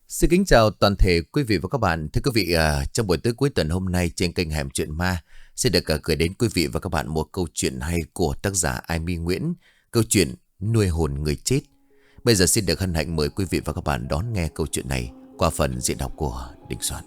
Xin kính chào toàn thể quý vị và các bạn. Thưa quý vị, trong buổi tối cuối tuần hôm nay trên kênh Hẻm Chuyện Ma sẽ được gửi đến quý vị và các bạn một câu chuyện hay của tác giả Ai My Nguyễn, câu chuyện Nuôi hồn người chết. Bây giờ xin được hân hạnh mời quý vị và các bạn đón nghe câu chuyện này qua phần diễn đọc của Đình Soạn.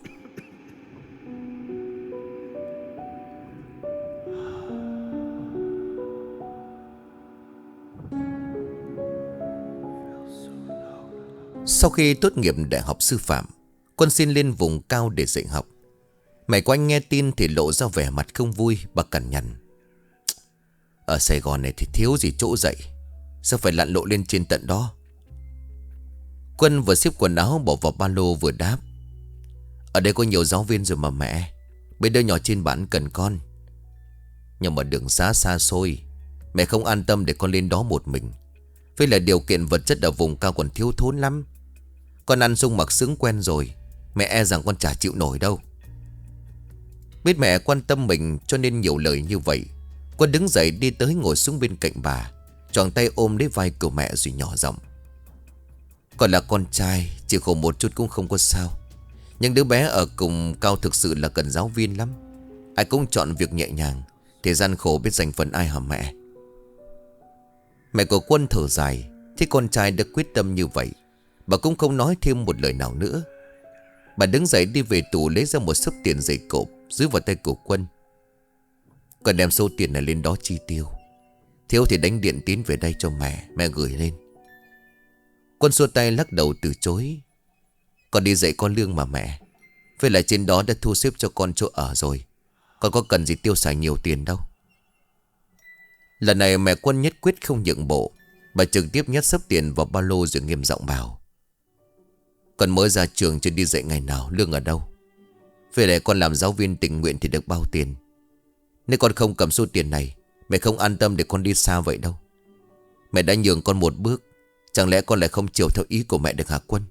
Sau khi tốt nghiệp đại học sư phạm, Quân xin lên vùng cao để dạy học. Mẹ của anh nghe tin thì lộ ra vẻ mặt không vui. Bà cằn nhằn: ở Sài Gòn này thì thiếu gì chỗ dạy, sao phải lặn lộ lên trên tận đó? Quân vừa xếp quần áo bỏ vào ba lô vừa đáp: ở đây có nhiều giáo viên rồi mà mẹ. Mấy đứa nhỏ trên bản cần con. Nhưng mà đường xá xa xôi, mẹ không an tâm để con lên đó một mình. Với lại điều kiện vật chất ở vùng cao còn thiếu thốn lắm. Con ăn sung mặc sướng quen rồi, mẹ e rằng con chả chịu nổi đâu. Biết mẹ quan tâm mình cho nên nhiều lời như vậy, Quân đứng dậy đi tới ngồi xuống bên cạnh bà, choàng tay ôm lấy vai của mẹ rồi nhỏ giọng: con là con trai, chịu khổ một chút cũng không có sao. Nhưng đứa bé ở cùng cao thực sự là cần giáo viên lắm. Ai cũng chọn việc nhẹ nhàng, thì gian khổ biết dành phần ai hả mẹ? Mẹ của Quân thở dài. Thế con trai đã quyết tâm như vậy, bà cũng không nói thêm một lời nào nữa. Bà đứng dậy đi về tủ lấy ra một xấp tiền dày cộp giữ vào tay của Quân. Con đem số tiền này lên đó chi tiêu, thiếu thì đánh điện tín về đây cho mẹ gửi lên. Quân xua tay lắc đầu từ chối: con đi dạy con lương mà mẹ. Với lại trên đó đã thu xếp cho con chỗ ở rồi, con có cần gì tiêu xài nhiều tiền đâu. Lần này mẹ Quân nhất quyết không nhượng bộ. Bà trực tiếp nhét xấp tiền vào ba lô rồi nghiêm giọng bảo: con mới ra trường chưa đi dạy ngày nào, lương ở đâu? Về lại con làm giáo viên tình nguyện thì được bao tiền. Nếu con không cầm số tiền này, mẹ không an tâm để con đi xa vậy đâu. Mẹ đã nhường con một bước, chẳng lẽ con lại không chiều theo ý của mẹ được hả Quân?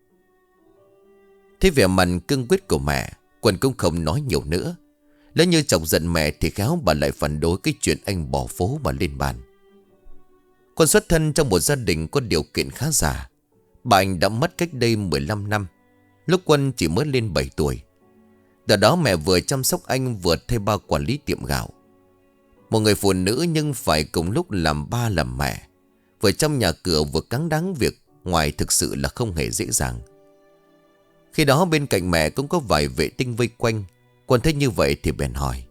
Thế vẻ mặt cương quyết của mẹ, Quân cũng không nói nhiều nữa. Lỡ như chọc giận mẹ thì khéo bà lại phản đối cái chuyện anh bỏ phố mà lên bàn. Quân xuất thân trong một gia đình có điều kiện khá giả. Bà anh đã mất cách đây 15 năm, lúc Quân chỉ mới lên 7 tuổi. Từ đó mẹ vừa chăm sóc anh vừa thay ba quản lý tiệm gạo. Một người phụ nữ nhưng phải cùng lúc làm ba làm mẹ, vừa chăm nhà cửa vừa cáng đáng việc ngoài thực sự là không hề dễ dàng. Khi đó bên cạnh mẹ cũng có vài vệ tinh vây quanh. Quân thấy như vậy thì bèn hỏi: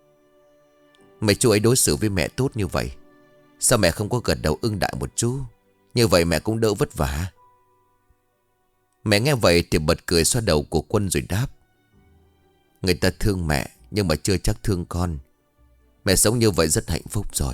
mẹ chú ấy đối xử với mẹ tốt như vậy, sao mẹ không có gật đầu ưng đại một chút? Như vậy mẹ cũng đỡ vất vả. Mẹ nghe vậy thì bật cười xoa đầu của Quân rồi đáp: người ta thương mẹ nhưng mà chưa chắc thương con. Mẹ sống như vậy rất hạnh phúc rồi.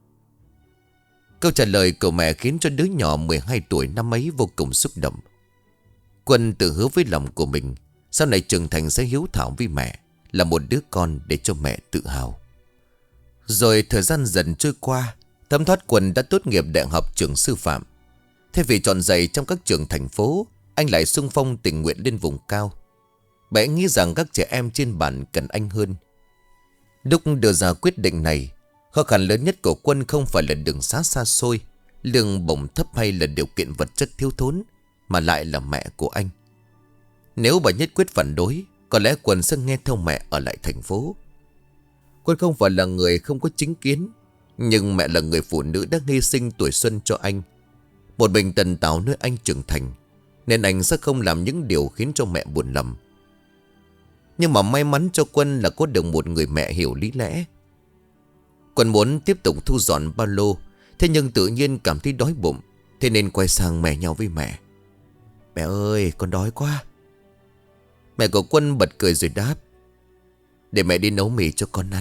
Câu trả lời của mẹ khiến cho đứa nhỏ 12 tuổi năm ấy vô cùng xúc động. Quân tự hứa với lòng của mình sau này trưởng thành sẽ hiếu thảo với mẹ, là một đứa con để cho mẹ tự hào. Rồi thời gian dần trôi qua, thấm thoát Quân đã tốt nghiệp đại học trường sư phạm. Thay vì chọn dạy trong các trường thành phố, anh lại xung phong tình nguyện lên vùng cao. Bà nghĩ rằng các trẻ em trên bản cần anh hơn. Lúc đưa ra quyết định này, khó khăn lớn nhất của Quân không phải là đường xá xa xôi, lương bổng thấp hay là điều kiện vật chất thiếu thốn, mà lại là mẹ của anh. Nếu bà nhất quyết phản đối, có lẽ Quân sẽ nghe theo mẹ ở lại thành phố. Quân không phải là người không có chính kiến, nhưng mẹ là người phụ nữ đã hy sinh tuổi xuân cho anh. Một mình tần tảo nuôi anh trưởng thành, nên anh sẽ không làm những điều khiến cho mẹ buồn lòng. Nhưng mà may mắn cho Quân là có được một người mẹ hiểu lý lẽ. Quân muốn tiếp tục thu dọn ba lô, thế nhưng tự nhiên cảm thấy đói bụng, thế nên quay sang mẹ nhau với mẹ: mẹ ơi, con đói quá. Mẹ của Quân bật cười rồi đáp: để mẹ đi nấu mì cho con ăn.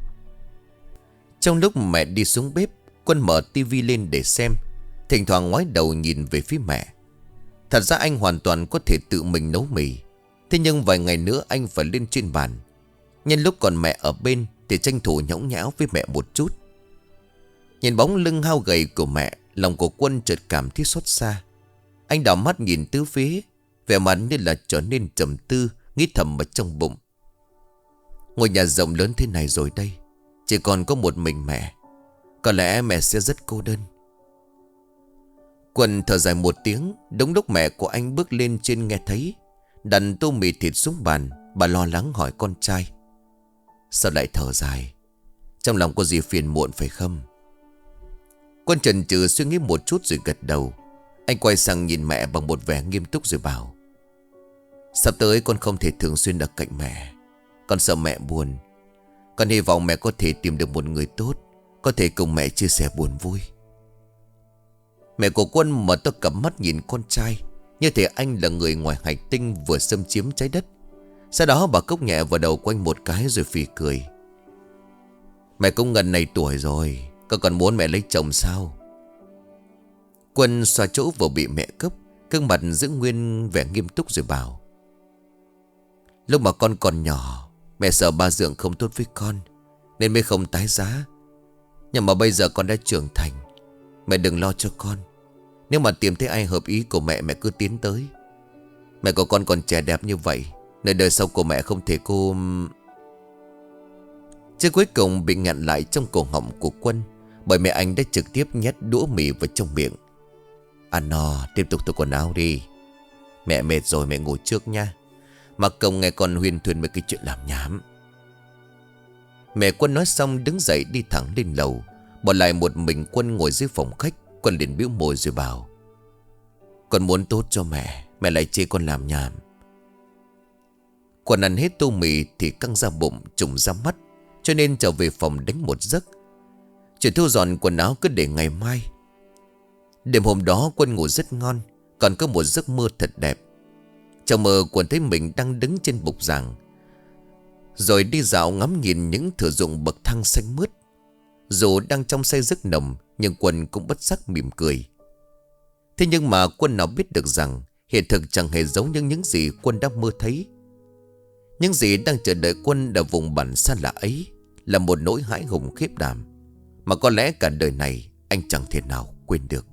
Trong lúc mẹ đi xuống bếp, Quân mở tivi lên để xem, thỉnh thoảng ngoái đầu nhìn về phía mẹ. Thật ra anh hoàn toàn có thể tự mình nấu mì, thế nhưng vài ngày nữa anh phải lên trên bàn. Nhân lúc còn mẹ ở bên thì tranh thủ nhõng nhẽo với mẹ một chút. Nhìn bóng lưng hao gầy của mẹ, lòng của Quân chợt cảm thấy xót xa. Anh đảo mắt nhìn tứ phía, vẻ mặt như là trở nên trầm tư, nghĩ thầm ở trong bụng: ngôi nhà rộng lớn thế này rồi đây, chỉ còn có một mình mẹ, có lẽ mẹ sẽ rất cô đơn. Quân thở dài một tiếng. Đúng lúc mẹ của anh bước lên trên nghe thấy, đặt tô mì thịt xuống bàn. Bà lo lắng hỏi con trai: sao lại thở dài? Trong lòng có gì phiền muộn phải không? Quân chần chừ suy nghĩ một chút rồi gật đầu. Anh quay sang nhìn mẹ bằng một vẻ nghiêm túc rồi bảo: sắp tới con không thể thường xuyên ở cạnh mẹ. Con sợ mẹ buồn. Con hy vọng mẹ có thể tìm được một người tốt, có thể cùng mẹ chia sẻ buồn vui. Mẹ của Quân mở to cặp mắt nhìn con trai, như thể anh là người ngoài hành tinh vừa xâm chiếm trái đất. Sau đó bà cốc nhẹ vào đầu của anh một cái rồi phì cười: mẹ cũng gần này tuổi rồi, con còn muốn mẹ lấy chồng sao? Quân xoa chỗ vừa bị mẹ cốc, gương mặt giữ nguyên vẻ nghiêm túc rồi bảo: lúc mà con còn nhỏ, mẹ sợ ba dượng không tốt với con nên mới không tái giá. Nhưng mà bây giờ con đã trưởng thành, mẹ đừng lo cho con. Nếu mà tìm thấy ai hợp ý của mẹ, mẹ cứ tiến tới. Mẹ của con còn trẻ đẹp như vậy, nơi đời sau của mẹ không thể cô... Chứ cuối cùng bị ngặn lại trong cổ họng của Quân, bởi mẹ anh đã trực tiếp nhét đũa mì vào trong miệng. Ăn no, tiếp tục thay quần áo đi. Mẹ mệt rồi, mẹ ngủ trước nha. Mà Công nghe con huyên thuyên với cái chuyện làm nhảm. Mẹ Quân nói xong đứng dậy đi thẳng lên lầu, bỏ lại một mình Quân ngồi dưới phòng khách. Quân liền bĩu môi rồi bảo: con muốn tốt cho mẹ, mẹ lại chê con làm nhảm. Quân ăn hết tô mì thì căng ra bụng, trùng ra mắt, cho nên trở về phòng đánh một giấc. Chuyện thu dọn quần áo cứ để ngày mai. Đêm hôm đó Quân ngủ rất ngon, còn có một giấc mơ thật đẹp. Trong mơ Quân thấy mình đang đứng trên bục giảng, rồi đi dạo ngắm nhìn những thửa ruộng bậc thang xanh mướt. Dù đang trong say giấc nồng, nhưng Quân cũng bất giác mỉm cười. Thế nhưng mà Quân nào biết được rằng hiện thực chẳng hề giống như những gì Quân đã mơ thấy. Những gì đang chờ đợi Quân ở vùng bản xa lạ ấy là một nỗi hãi hùng khiếp đảm mà có lẽ cả đời này anh chẳng thể nào quên được.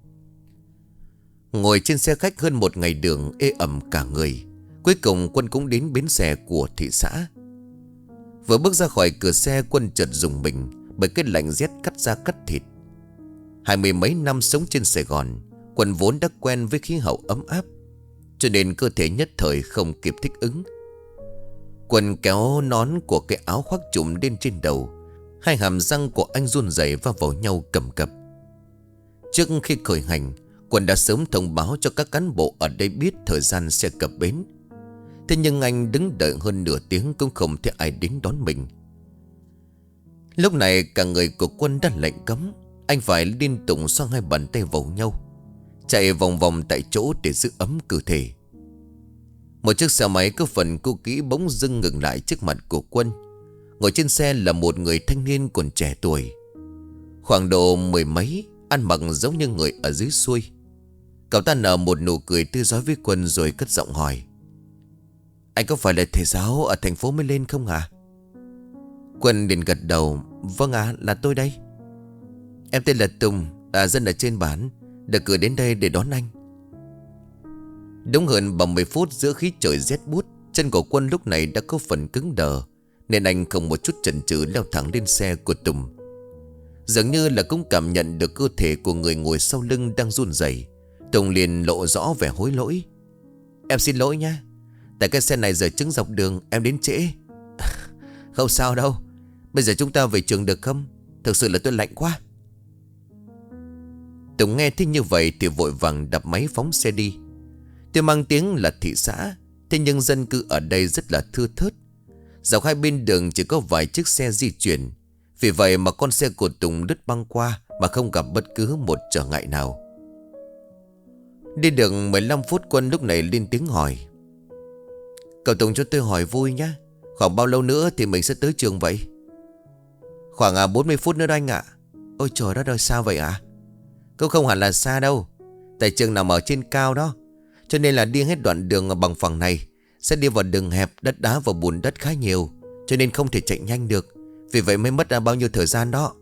Ngồi trên xe khách hơn một ngày đường ê ẩm cả người, cuối cùng Quân cũng đến bến xe của thị xã. Vừa bước ra khỏi cửa xe, Quân chợt rùng mình bởi cái lạnh rét cắt da cắt thịt. 20 mấy năm sống trên Sài Gòn, Quân vốn đã quen với khí hậu ấm áp, cho nên cơ thể nhất thời không kịp thích ứng. Quân kéo nón của cái áo khoác trùm lên trên đầu. Hai hàm răng của anh run rẩy va vào nhau cầm cập. Trước khi khởi hành, Quân đã sớm thông báo cho các cán bộ ở đây biết thời gian sẽ cập bến. Thế nhưng anh đứng đợi hơn nửa tiếng cũng không thấy ai đến đón mình. Lúc này cả người của Quân đã lạnh cấm. Anh phải liên tục xoa hai bàn tay vào nhau, chạy vòng vòng tại chỗ để giữ ấm cơ thể. Một chiếc xe máy có phần cũ kỹ bỗng dưng ngừng lại trước mặt của Quân. Ngồi trên xe là một người thanh niên còn trẻ tuổi, khoảng độ mười mấy, ăn mặc giống như người ở dưới xuôi. Cậu ta nở một nụ cười tươi rói với Quân rồi cất giọng hỏi: anh có phải là thầy giáo ở thành phố mới lên không à? Quân liền gật đầu: vâng ạ, là tôi đây. Em tên là Tùng, dân ở trên bản, được cử đến đây để đón anh. Đúng hơn 30 phút giữa khí trời rét buốt, chân của Quân lúc này đã có phần cứng đờ, nên anh không một chút chần chừ leo thẳng lên xe của Tùng. Dường như là cũng cảm nhận được cơ thể của người ngồi sau lưng đang run rẩy, Tùng liền lộ rõ vẻ hối lỗi: em xin lỗi nha, tại cái xe này giờ chứng dọc đường, em đến trễ. Không sao đâu, bây giờ chúng ta về trường được không? Thực sự là tôi lạnh quá. Tùng nghe thế như vậy thì vội vàng đập máy phóng xe đi. Tuy mang tiếng là thị xã, thế nhưng dân cư ở đây rất là thưa thớt. Dọc hai bên đường chỉ có vài chiếc xe di chuyển, vì vậy mà con xe của Tùng lướt băng qua mà không gặp bất cứ một trở ngại nào. Đi được 15 phút, Quân lúc này lên tiếng hỏi: cậu Tùng cho tôi hỏi vui nhá, khoảng bao lâu nữa thì mình sẽ tới trường vậy? Khoảng 40 phút nữa đó anh ạ. Ôi trời đất ơi, sao vậy ạ? Cũng không hẳn là xa đâu, tại trường nằm ở trên cao đó, cho nên là đi hết đoạn đường bằng phẳng này sẽ đi vào đường hẹp, đất đá và bùn đất khá nhiều, cho nên không thể chạy nhanh được. Vì vậy mới mất bao nhiêu thời gian đó.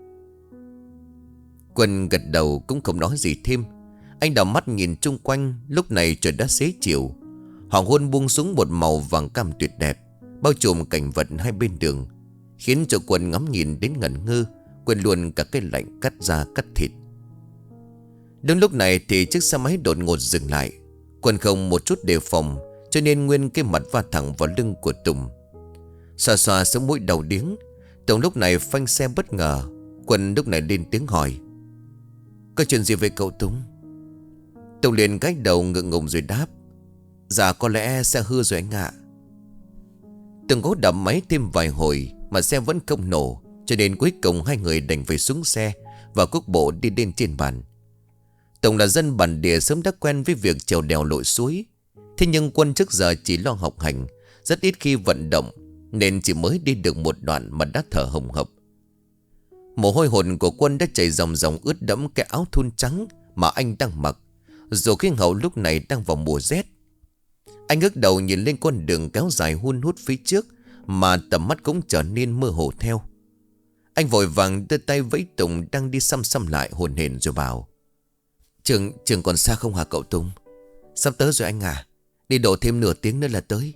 Quân gật đầu cũng không nói gì thêm. Anh đảo mắt nhìn chung quanh. Lúc này trời đã xế chiều, hoàng hôn buông xuống một màu vàng cam tuyệt đẹp, bao trùm cảnh vật hai bên đường, khiến cho Quân ngắm nhìn đến ngẩn ngơ, quên luôn cả cái lạnh cắt da cắt thịt. Đúng lúc này thì chiếc xe máy đột ngột dừng lại. Quân không một chút đề phòng, cho nên nguyên cái mặt va thẳng vào lưng của Tùng. Xoa xoa sống mũi đầu điếng. Tùng lúc này phanh xe bất ngờ. Quân lúc này lên tiếng hỏi: "Có chuyện gì với cậu Tùng?" Tùng liền gãi đầu ngượng ngùng rồi đáp: "Dạ có lẽ xe hư rồi anh ạ." Tùng cố đập máy thêm vài hồi mà xe vẫn không nổ, cho nên cuối cùng hai người đành phải xuống xe và cuốc bộ đi lên trên bàn. Tùng là dân bản địa sớm đã quen với việc trèo đèo lội suối. Thế nhưng Quân trước giờ chỉ lo học hành, rất ít khi vận động, nên chỉ mới đi được một đoạn mà đã thở hồng hộc. Mồ hôi hột của Quân đã chảy ròng ròng ướt đẫm cái áo thun trắng mà anh đang mặc, dù khí hậu lúc này đang vào mùa rét. Anh ngước đầu nhìn lên con đường kéo dài hun hút phía trước, mà tầm mắt cũng trở nên mơ hồ theo. Anh vội vàng đưa tay vẫy Tùng đang đi xăm xăm lại hồn hển rồi bảo: Trường còn xa không hả cậu Tùng? Sắp tới rồi anh à, đi độ thêm nửa tiếng nữa là tới."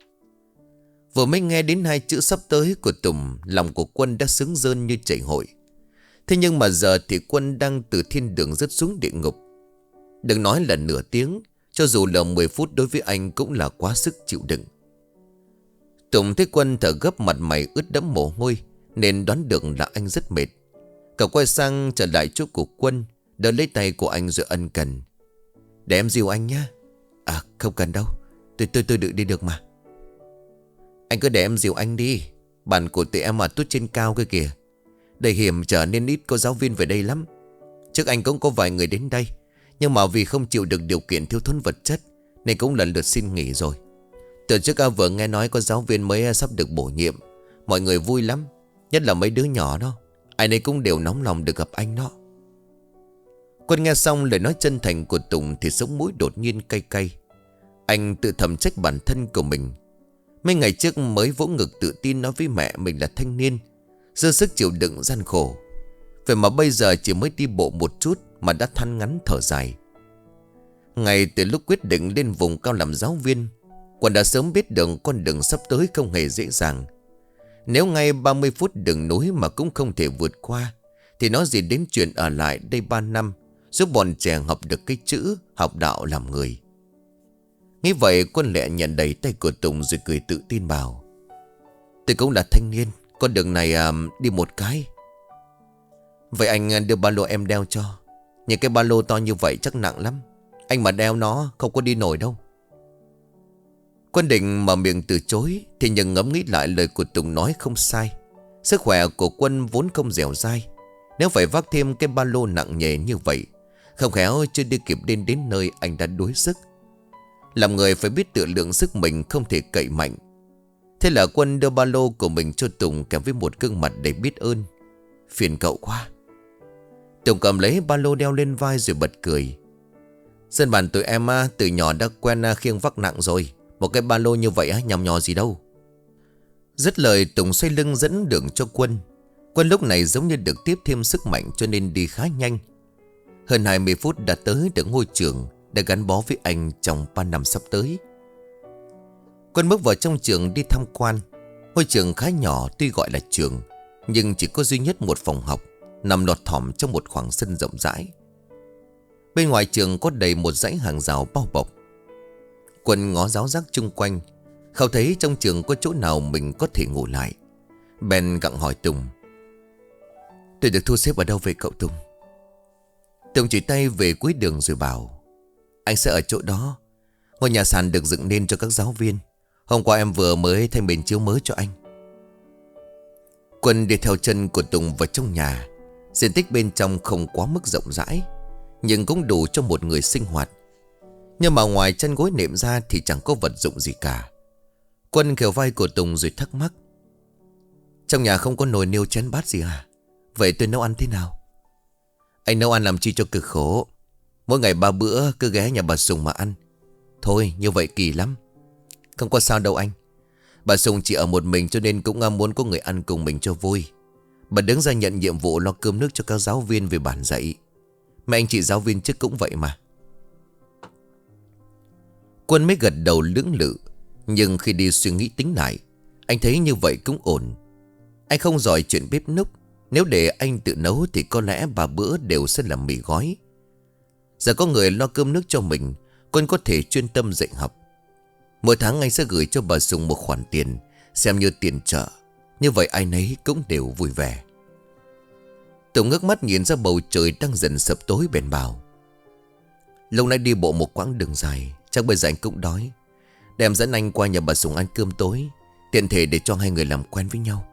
Vừa mới nghe đến hai chữ sắp tới của Tùng, lòng của Quân đã sướng rơn như chảy hội. Thế nhưng mà giờ thì Quân đang từ thiên đường rớt xuống địa ngục. Đừng nói là nửa tiếng, cho dù là 10 phút đối với anh cũng là quá sức chịu đựng. Tùng thấy Quân thở gấp, mặt mày ướt đẫm mồ hôi, nên đoán được là anh rất mệt. Cậu quay sang trở lại chỗ của Quân, đỡ lấy tay của anh rồi ân cần: "Để em dìu anh nhé." "À không cần đâu, tôi tự đi được mà." "Anh cứ để em dìu anh đi. Bản của tụi em ở tút trên cao cơ kìa. Đây hiểm trở nên ít có giáo viên về đây lắm. Trước anh cũng có vài người đến đây, nhưng mà vì không chịu được điều kiện thiếu thốn vật chất nên cũng lần lượt xin nghỉ rồi. Từ trước vừa nghe nói có giáo viên mới sắp được bổ nhiệm. Mọi người vui lắm, nhất là mấy đứa nhỏ đó. Ai nấy cũng đều nóng lòng được gặp anh đó." Quân nghe xong lời nói chân thành của Tùng thì sống mũi đột nhiên cay cay. Anh tự thầm trách bản thân của mình. Mấy ngày trước mới vỗ ngực tự tin nói với mẹ mình là thanh niên, dư sức chịu đựng gian khổ. Vậy mà bây giờ chỉ mới đi bộ một chút mà đã than ngắn thở dài. Ngay từ lúc quyết định lên vùng cao làm giáo viên, Quân đã sớm biết được con đường sắp tới không hề dễ dàng. Nếu ngay 30 phút đường núi mà cũng không thể vượt qua, thì nói gì đến chuyện ở lại đây 3 năm, giúp bọn trẻ học được cái chữ, học đạo làm người. Nghĩ vậy, Quân lẹ nhận đẩy tay của Tùng rồi cười tự tin bảo: "Tôi cũng là thanh niên, con đường này đi một cái." "Vậy anh đưa ba lô em đeo cho. Những cái ba lô to như vậy chắc nặng lắm. Anh mà đeo nó không có đi nổi đâu." Quân định mở miệng từ chối, thì nhưng ngẫm nghĩ lại lời của Tùng nói không sai. Sức khỏe của Quân vốn không dẻo dai. Nếu phải vác thêm cái ba lô nặng nề như vậy, không khéo chưa đi kịp đến nơi anh đã đuối sức. Làm người phải biết tự lượng sức mình, không thể cậy mạnh. Thế là Quân đưa ba lô của mình cho Tùng kèm với một gương mặt đầy biết ơn: "Phiền cậu quá." Tùng cầm lấy ba lô đeo lên vai rồi bật cười: "Dân bản tụi em từ nhỏ đã quen khiêng vác nặng rồi. Một cái ba lô như vậy nhằm nhò gì đâu." Dứt lời, Tùng xoay lưng dẫn đường cho Quân. Quân lúc này giống như được tiếp thêm sức mạnh, cho nên đi khá nhanh. Hơn 20 phút đã tới được ngôi trường đã gắn bó với anh trong 3 năm sắp tới. Quân bước vào trong trường đi tham quan. Ngôi trường khá nhỏ, tuy gọi là trường, nhưng chỉ có duy nhất một phòng học, nằm lọt thỏm trong một khoảng sân rộng rãi. Bên ngoài trường có đầy một dãy hàng rào bao bọc. Quân ngó giáo giác chung quanh, không thấy trong trường có chỗ nào mình có thể ngủ lại. Bèn gặng hỏi Tùng: "Tôi được thu xếp ở đâu vậy cậu Tùng?" Tùng chỉ tay về cuối đường rồi bảo: "Anh sẽ ở chỗ đó. Ngôi nhà sàn được dựng nên cho các giáo viên. Hôm qua em vừa mới thay mền chiếu mới cho anh." Quân đi theo chân của Tùng vào trong nhà. Diện tích bên trong không quá mức rộng rãi, nhưng cũng đủ cho một người sinh hoạt. Nhưng mà ngoài chăn gối nệm ra thì chẳng có vật dụng gì cả. Quân khều vai của Tùng rồi thắc mắc: "Trong nhà không có nồi niêu chén bát gì à? Vậy tôi nấu ăn thế nào?" "Anh nấu ăn làm chi cho cực khổ. Mỗi ngày 3 bữa cứ ghé nhà bà Sùng mà ăn. Thôi như vậy kỳ lắm." "Không có sao đâu anh. Bà Sùng chỉ ở một mình cho nên cũng muốn có người ăn cùng mình cho vui. Bà đứng ra nhận nhiệm vụ lo cơm nước cho các giáo viên về bản dạy. Mấy anh chị giáo viên trước cũng vậy mà." Quân mới gật đầu lưỡng lự. Nhưng khi đi suy nghĩ tính lại, anh thấy như vậy cũng ổn. Anh không giỏi chuyện bếp núc. Nếu để anh tự nấu thì có lẽ 3 bữa đều sẽ là mì gói. Giờ có người lo cơm nước cho mình, Quân có thể chuyên tâm dạy học. Mỗi tháng anh sẽ gửi cho bà Sùng một khoản tiền, xem như tiền trợ. Như vậy ai nấy cũng đều vui vẻ. Tùng ngước mắt nhìn ra bầu trời đang dần sập tối, bèn bảo: Lúc nãy đi bộ một quãng đường dài, chắc bây giờ anh cũng đói. Để em dẫn anh qua nhà bà Sùng ăn cơm tối, tiện thể để cho hai người làm quen với nhau.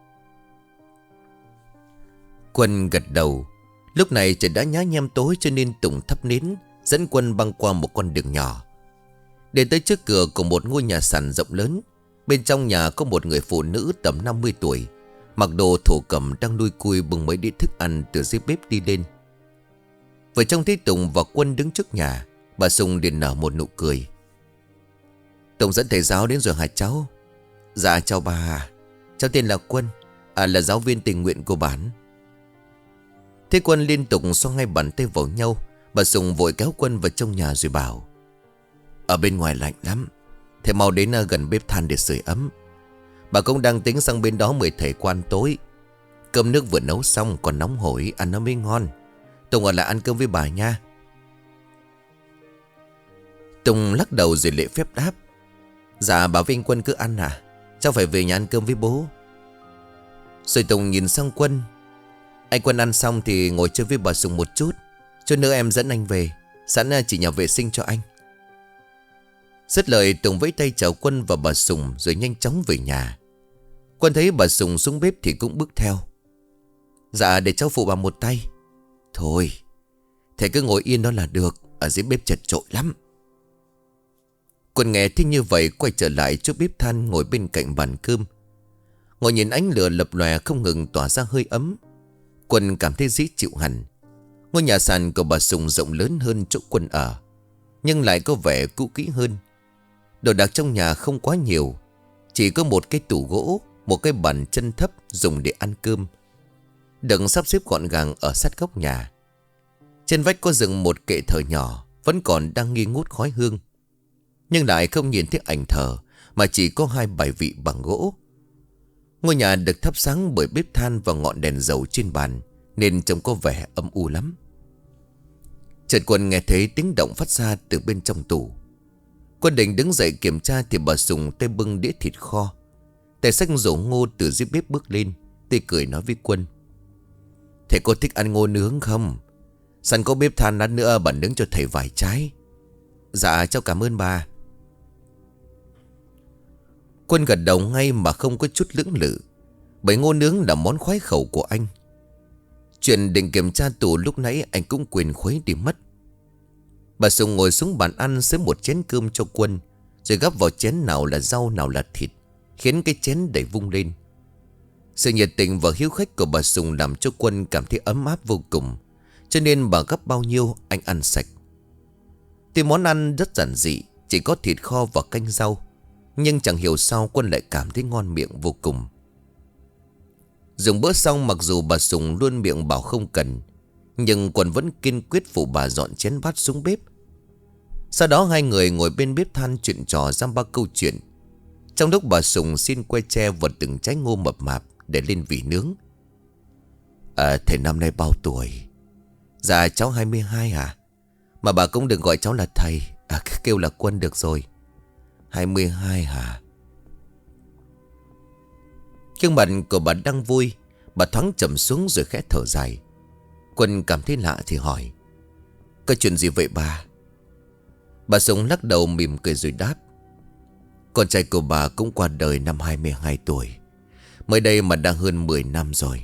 Quân gật đầu. Lúc này trời đã nhá nhem tối, cho nên Tùng thắp nến dẫn Quân băng qua một con đường nhỏ, để tới trước cửa của một ngôi nhà sàn rộng lớn. Bên trong nhà có một người phụ nữ tầm 50 tuổi, mặc đồ thổ cẩm, đang đuôi cùi bưng mấy đĩa thức ăn từ dưới bếp đi lên. Vừa trông thấy Tùng và Quân đứng trước nhà, bà Sùng liền nở một nụ cười. Tùng dẫn thầy giáo đến rồi hả cháu? Dạ chào bà. Cháu tên là Quân, là giáo viên tình nguyện của bản. Thế Quân liên tục xoa ngay bàn tay vào nhau. Bà Sùng vội kéo Quân vào trong nhà rồi bảo: Ở bên ngoài lạnh lắm, thầy mau đến gần bếp than để sưởi ấm. Bà cũng đang tính sang bên đó mời thầy qua ăn tối. Cơm nước vừa nấu xong còn nóng hổi, ăn nó mới ngon. Tùng ở lại ăn cơm với bà nha. Tùng lắc đầu rồi lễ phép đáp: Dạ bà Vinh Quân cứ ăn à, cháu phải về nhà ăn cơm với bố. Rồi Tùng nhìn sang Quân: Anh Quân ăn xong thì ngồi chơi với bà Sùng một chút, chút nữa em dẫn anh về, sẵn chỉ nhà vệ sinh cho anh. Dứt lời Tùng vẫy tay chào Quân và bà Sùng rồi nhanh chóng về nhà. Quân thấy bà Sùng xuống bếp thì cũng bước theo. Dạ để cháu phụ bà một tay. Thôi thầy cứ ngồi yên đó là được, ở dưới bếp chật chội lắm. Quân nghe thích như vậy quay trở lại chỗ bếp than, ngồi bên cạnh bàn cơm. Ngồi nhìn ánh lửa lập lòe không ngừng tỏa ra hơi ấm, Quân cảm thấy dễ chịu hẳn. Ngôi nhà sàn của bà Sùng rộng lớn hơn chỗ Quân ở, nhưng lại có vẻ cũ kỹ hơn. Đồ đạc trong nhà không quá nhiều, chỉ có một cái tủ gỗ, một cái bàn chân thấp dùng để ăn cơm, đựng sắp xếp gọn gàng ở sát góc nhà. Trên vách có dựng một kệ thờ nhỏ, vẫn còn đang nghi ngút khói hương, nhưng lại không nhìn thấy ảnh thờ, mà chỉ có hai bài vị bằng gỗ. Ngôi nhà được thắp sáng bởi bếp than và ngọn đèn dầu trên bàn, nên trông có vẻ âm u lắm. Chợt Quân nghe thấy tiếng động phát ra từ bên trong tủ. Quân định đứng dậy kiểm tra thì bà Sùng tay bưng đĩa thịt kho, tay xách rổ ngô từ dưới bếp bước lên, tươi cười nói với Quân: Thầy có thích ăn ngô nướng không? Sẵn có bếp than, lát nữa bà nướng cho thầy vài trái. Dạ cháu cảm ơn bà. Quân gật đầu ngay mà không có chút lưỡng lự, bởi ngô nướng là món khoái khẩu của anh. Chuyện định kiểm tra tủ lúc nãy anh cũng quên khuấy đi mất. Bà Sùng ngồi xuống bàn ăn xới một chén cơm cho Quân, rồi gắp vào chén nào là rau nào là thịt, khiến cái chén đầy vung lên. Sự nhiệt tình và hiếu khách của bà Sùng làm cho Quân cảm thấy ấm áp vô cùng, cho nên bà gắp bao nhiêu anh ăn sạch. Tuy món ăn rất giản dị, chỉ có thịt kho và canh rau, nhưng chẳng hiểu sao Quân lại cảm thấy ngon miệng vô cùng. Dùng bữa xong, mặc dù bà Sùng luôn miệng bảo không cần, nhưng Quân vẫn kiên quyết phụ bà dọn chén bát xuống bếp. Sau đó hai người ngồi bên bếp than chuyện trò ra ba câu chuyện, trong lúc bà Sùng xin que tre vào từng trái ngô mập mạp để lên vị nướng. Thầy năm nay bao tuổi? Dạ cháu 22 à? Mà bà cũng đừng gọi cháu là thầy, kêu là Quân được rồi. 22 hả? Gương mặt của bà đang vui, bà thoáng trầm xuống rồi khẽ thở dài. Quân cảm thấy lạ thì hỏi: Có chuyện gì vậy bà? Bà Sùng lắc đầu mỉm cười rồi đáp: Con trai của bà cũng qua đời năm 22 tuổi, mới đây mà đã hơn 10 năm rồi.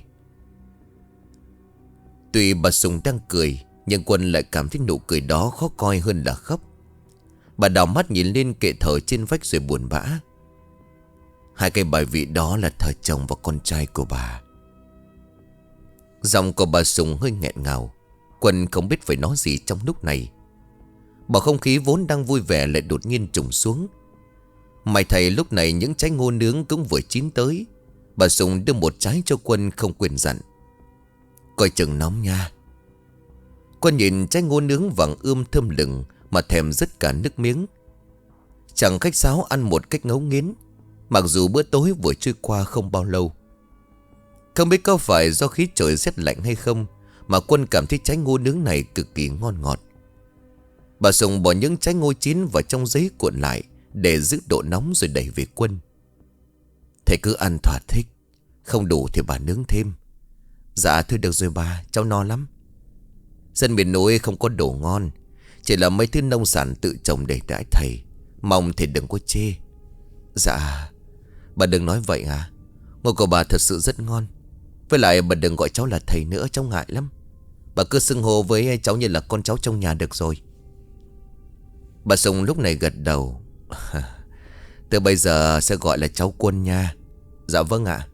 Tuy bà Sùng đang cười, nhưng Quân lại cảm thấy nụ cười đó khó coi hơn là khóc. Bà đảo mắt nhìn lên kệ thờ trên vách rồi buồn bã: Hai cái bài vị đó là thờ chồng và con trai của bà. Giọng của bà Sùng hơi nghẹn ngào. Quân không biết phải nói gì trong lúc này. Bầu không khí vốn đang vui vẻ lại đột nhiên trùng xuống. May thầy lúc này những trái ngô nướng cũng vừa chín tới. Bà Sùng đưa một trái cho Quân không quên dặn: Coi chừng nóng nha. Quân nhìn trái ngô nướng vàng ươm thơm lừng mà thèm rứt cả nước miếng. Chẳng khách sáo ăn một cách ngấu nghiến, mặc dù bữa tối vừa trôi qua không bao lâu. Không biết có phải do khí trời rét lạnh hay không, mà Quân cảm thấy trái ngô nướng này cực kỳ ngon ngọt. Bà Sùng bỏ những trái ngô chín vào trong giấy cuộn lại để giữ độ nóng rồi đẩy về Quân. Thầy cứ ăn thỏa thích, không đủ thì bà nướng thêm. Dạ thôi được rồi bà, cháu no lắm. Dân miền núi không có đồ ngon, chỉ là mấy thứ nông sản tự trồng để đãi thầy. Mong thầy đừng có chê. Dạ, bà đừng nói vậy à. Ngô của bà thật sự rất ngon. Với lại bà đừng gọi cháu là thầy nữa, cháu ngại lắm. Bà cứ xưng hô với cháu như là con cháu trong nhà được rồi. Bà Sùng lúc này gật đầu. Từ bây giờ sẽ gọi là cháu Quân nha. Dạ vâng ạ.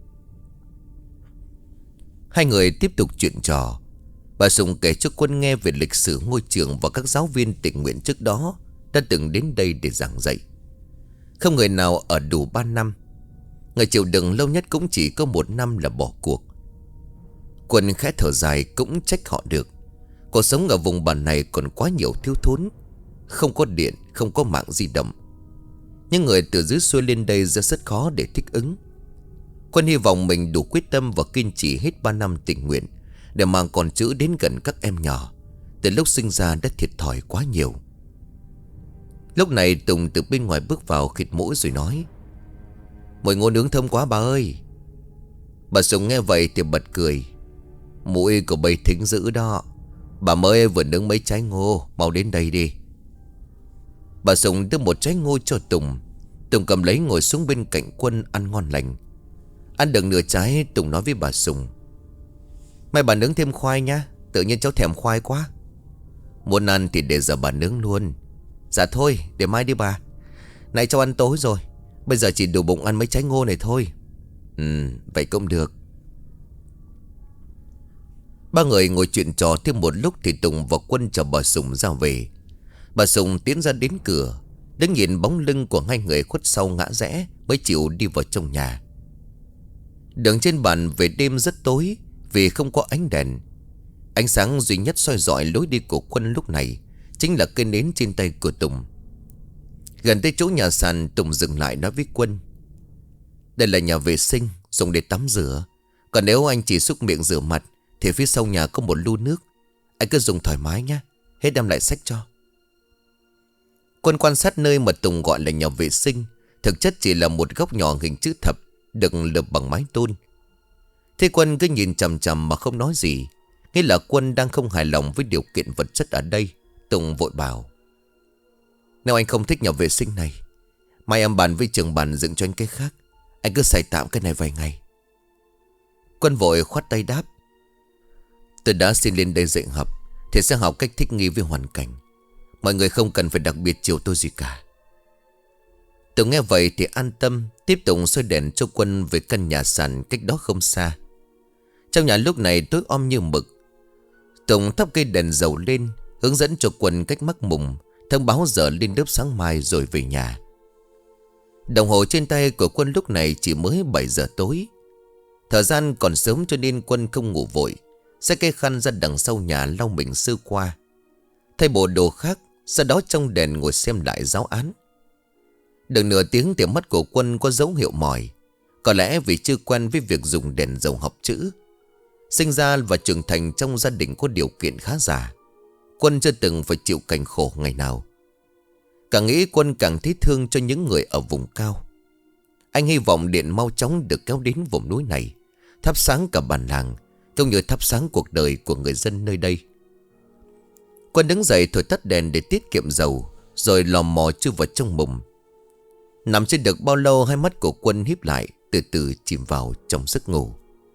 Hai người tiếp tục chuyện trò. Bà Sùng kể cho Quân nghe về lịch sử ngôi trường và các giáo viên tình nguyện trước đó đã từng đến đây để giảng dạy. Không người nào ở đủ 3 năm. Người chịu đựng lâu nhất cũng chỉ có 1 năm là bỏ cuộc. Quân khẽ thở dài cũng trách họ được. Cuộc sống ở vùng bản này còn quá nhiều thiếu thốn. Không có điện, không có mạng di động. Những người từ dưới xuôi lên đây rất khó để thích ứng. Quân hy vọng mình đủ quyết tâm và kiên trì hết 3 năm tình nguyện để mang con chữ đến gần các em nhỏ. Từ lúc sinh ra đã thiệt thòi quá nhiều. Lúc này Tùng từ bên ngoài bước vào khịt mũi rồi nói: Mùi ngô nướng thơm quá bà ơi. Bà Sùng nghe vậy thì bật cười: Mũi của bầy thính dữ đó. Bà mới vừa nướng mấy trái ngô, mau đến đây đi. Bà Sùng đưa một trái ngô cho Tùng. Tùng cầm lấy ngồi xuống bên cạnh Quân ăn ngon lành. Ăn được nửa trái, Tùng nói với bà Sùng: Mai bà nướng thêm khoai nhá, tự nhiên cháu thèm khoai quá. Muốn ăn thì để giờ bà nướng luôn. Dạ thôi, để mai đi bà. Nãy cháu ăn tối rồi, bây giờ chỉ đủ bụng ăn mấy trái ngô này thôi. Vậy cũng được. Ba người ngồi chuyện trò thêm một lúc thì Tùng và Quân chờ bà Sùng ra về. Bà Sùng tiến ra đến cửa, đứng nhìn bóng lưng của hai người khuất sau ngã rẽ mới chịu đi vào trong nhà. Đường trên bàn về đêm rất tối vì không có ánh đèn. Ánh sáng duy nhất soi rọi lối đi của Quân lúc này chính là cây nến trên tay của Tùng. Gần tới chỗ nhà sàn, Tùng dừng lại nói với Quân: Đây là nhà vệ sinh dùng để tắm rửa. Còn nếu anh chỉ xúc miệng rửa mặt thì phía sau nhà có một lu nước. Anh cứ dùng thoải mái nhé, hết đem lại xách cho. Quân quan sát nơi mà Tùng gọi là nhà vệ sinh, thực chất chỉ là một góc nhỏ hình chữ thập được lợp bằng mái tôn. Thế Quân cứ nhìn chằm chằm mà không nói gì, nghĩa là Quân đang không hài lòng với điều kiện vật chất ở đây. Tùng vội bảo: Nếu anh không thích nhà vệ sinh này, mai em bàn với trường bàn dựng cho anh cái khác. Anh cứ xài tạm cái này vài ngày. Quân vội khoát tay đáp: Tôi đã xin lên đây dạy học thì sẽ học cách thích nghi với hoàn cảnh. Mọi người không cần phải đặc biệt chiều tôi gì cả. Tùng nghe vậy thì an tâm, tiếp tục soi đèn cho Quân về căn nhà sàn cách đó không xa. Trong nhà lúc này tối om như mực. Tùng thắp cây đèn dầu lên, hướng dẫn cho Quân cách mắc mùng, thông báo giờ lên lớp sáng mai rồi về nhà. Đồng hồ trên tay của Quân lúc này chỉ mới 7 giờ tối. Thời gian còn sớm cho nên Quân không ngủ vội, xách cây khăn ra đằng sau nhà lau mình sơ qua, thay bộ đồ khác, sau đó trong đèn ngồi xem lại giáo án. Được nửa tiếng thì mắt của Quân có dấu hiệu mỏi. Có lẽ vì chưa quen với việc dùng đèn dầu học chữ. Sinh ra và trưởng thành trong gia đình có điều kiện khá giả, Quân chưa từng phải chịu cảnh khổ ngày nào. Càng nghĩ Quân càng thấy thương cho những người ở vùng cao. Anh hy vọng điện mau chóng được kéo đến vùng núi này, thắp sáng cả bản làng, cũng như thắp sáng cuộc đời của người dân nơi đây. Quân đứng dậy thổi tắt đèn để tiết kiệm dầu, rồi lò mò chui vào trong mùng. Nằm trên được bao lâu, hai mắt của Quân híp lại, từ từ chìm vào trong giấc ngủ.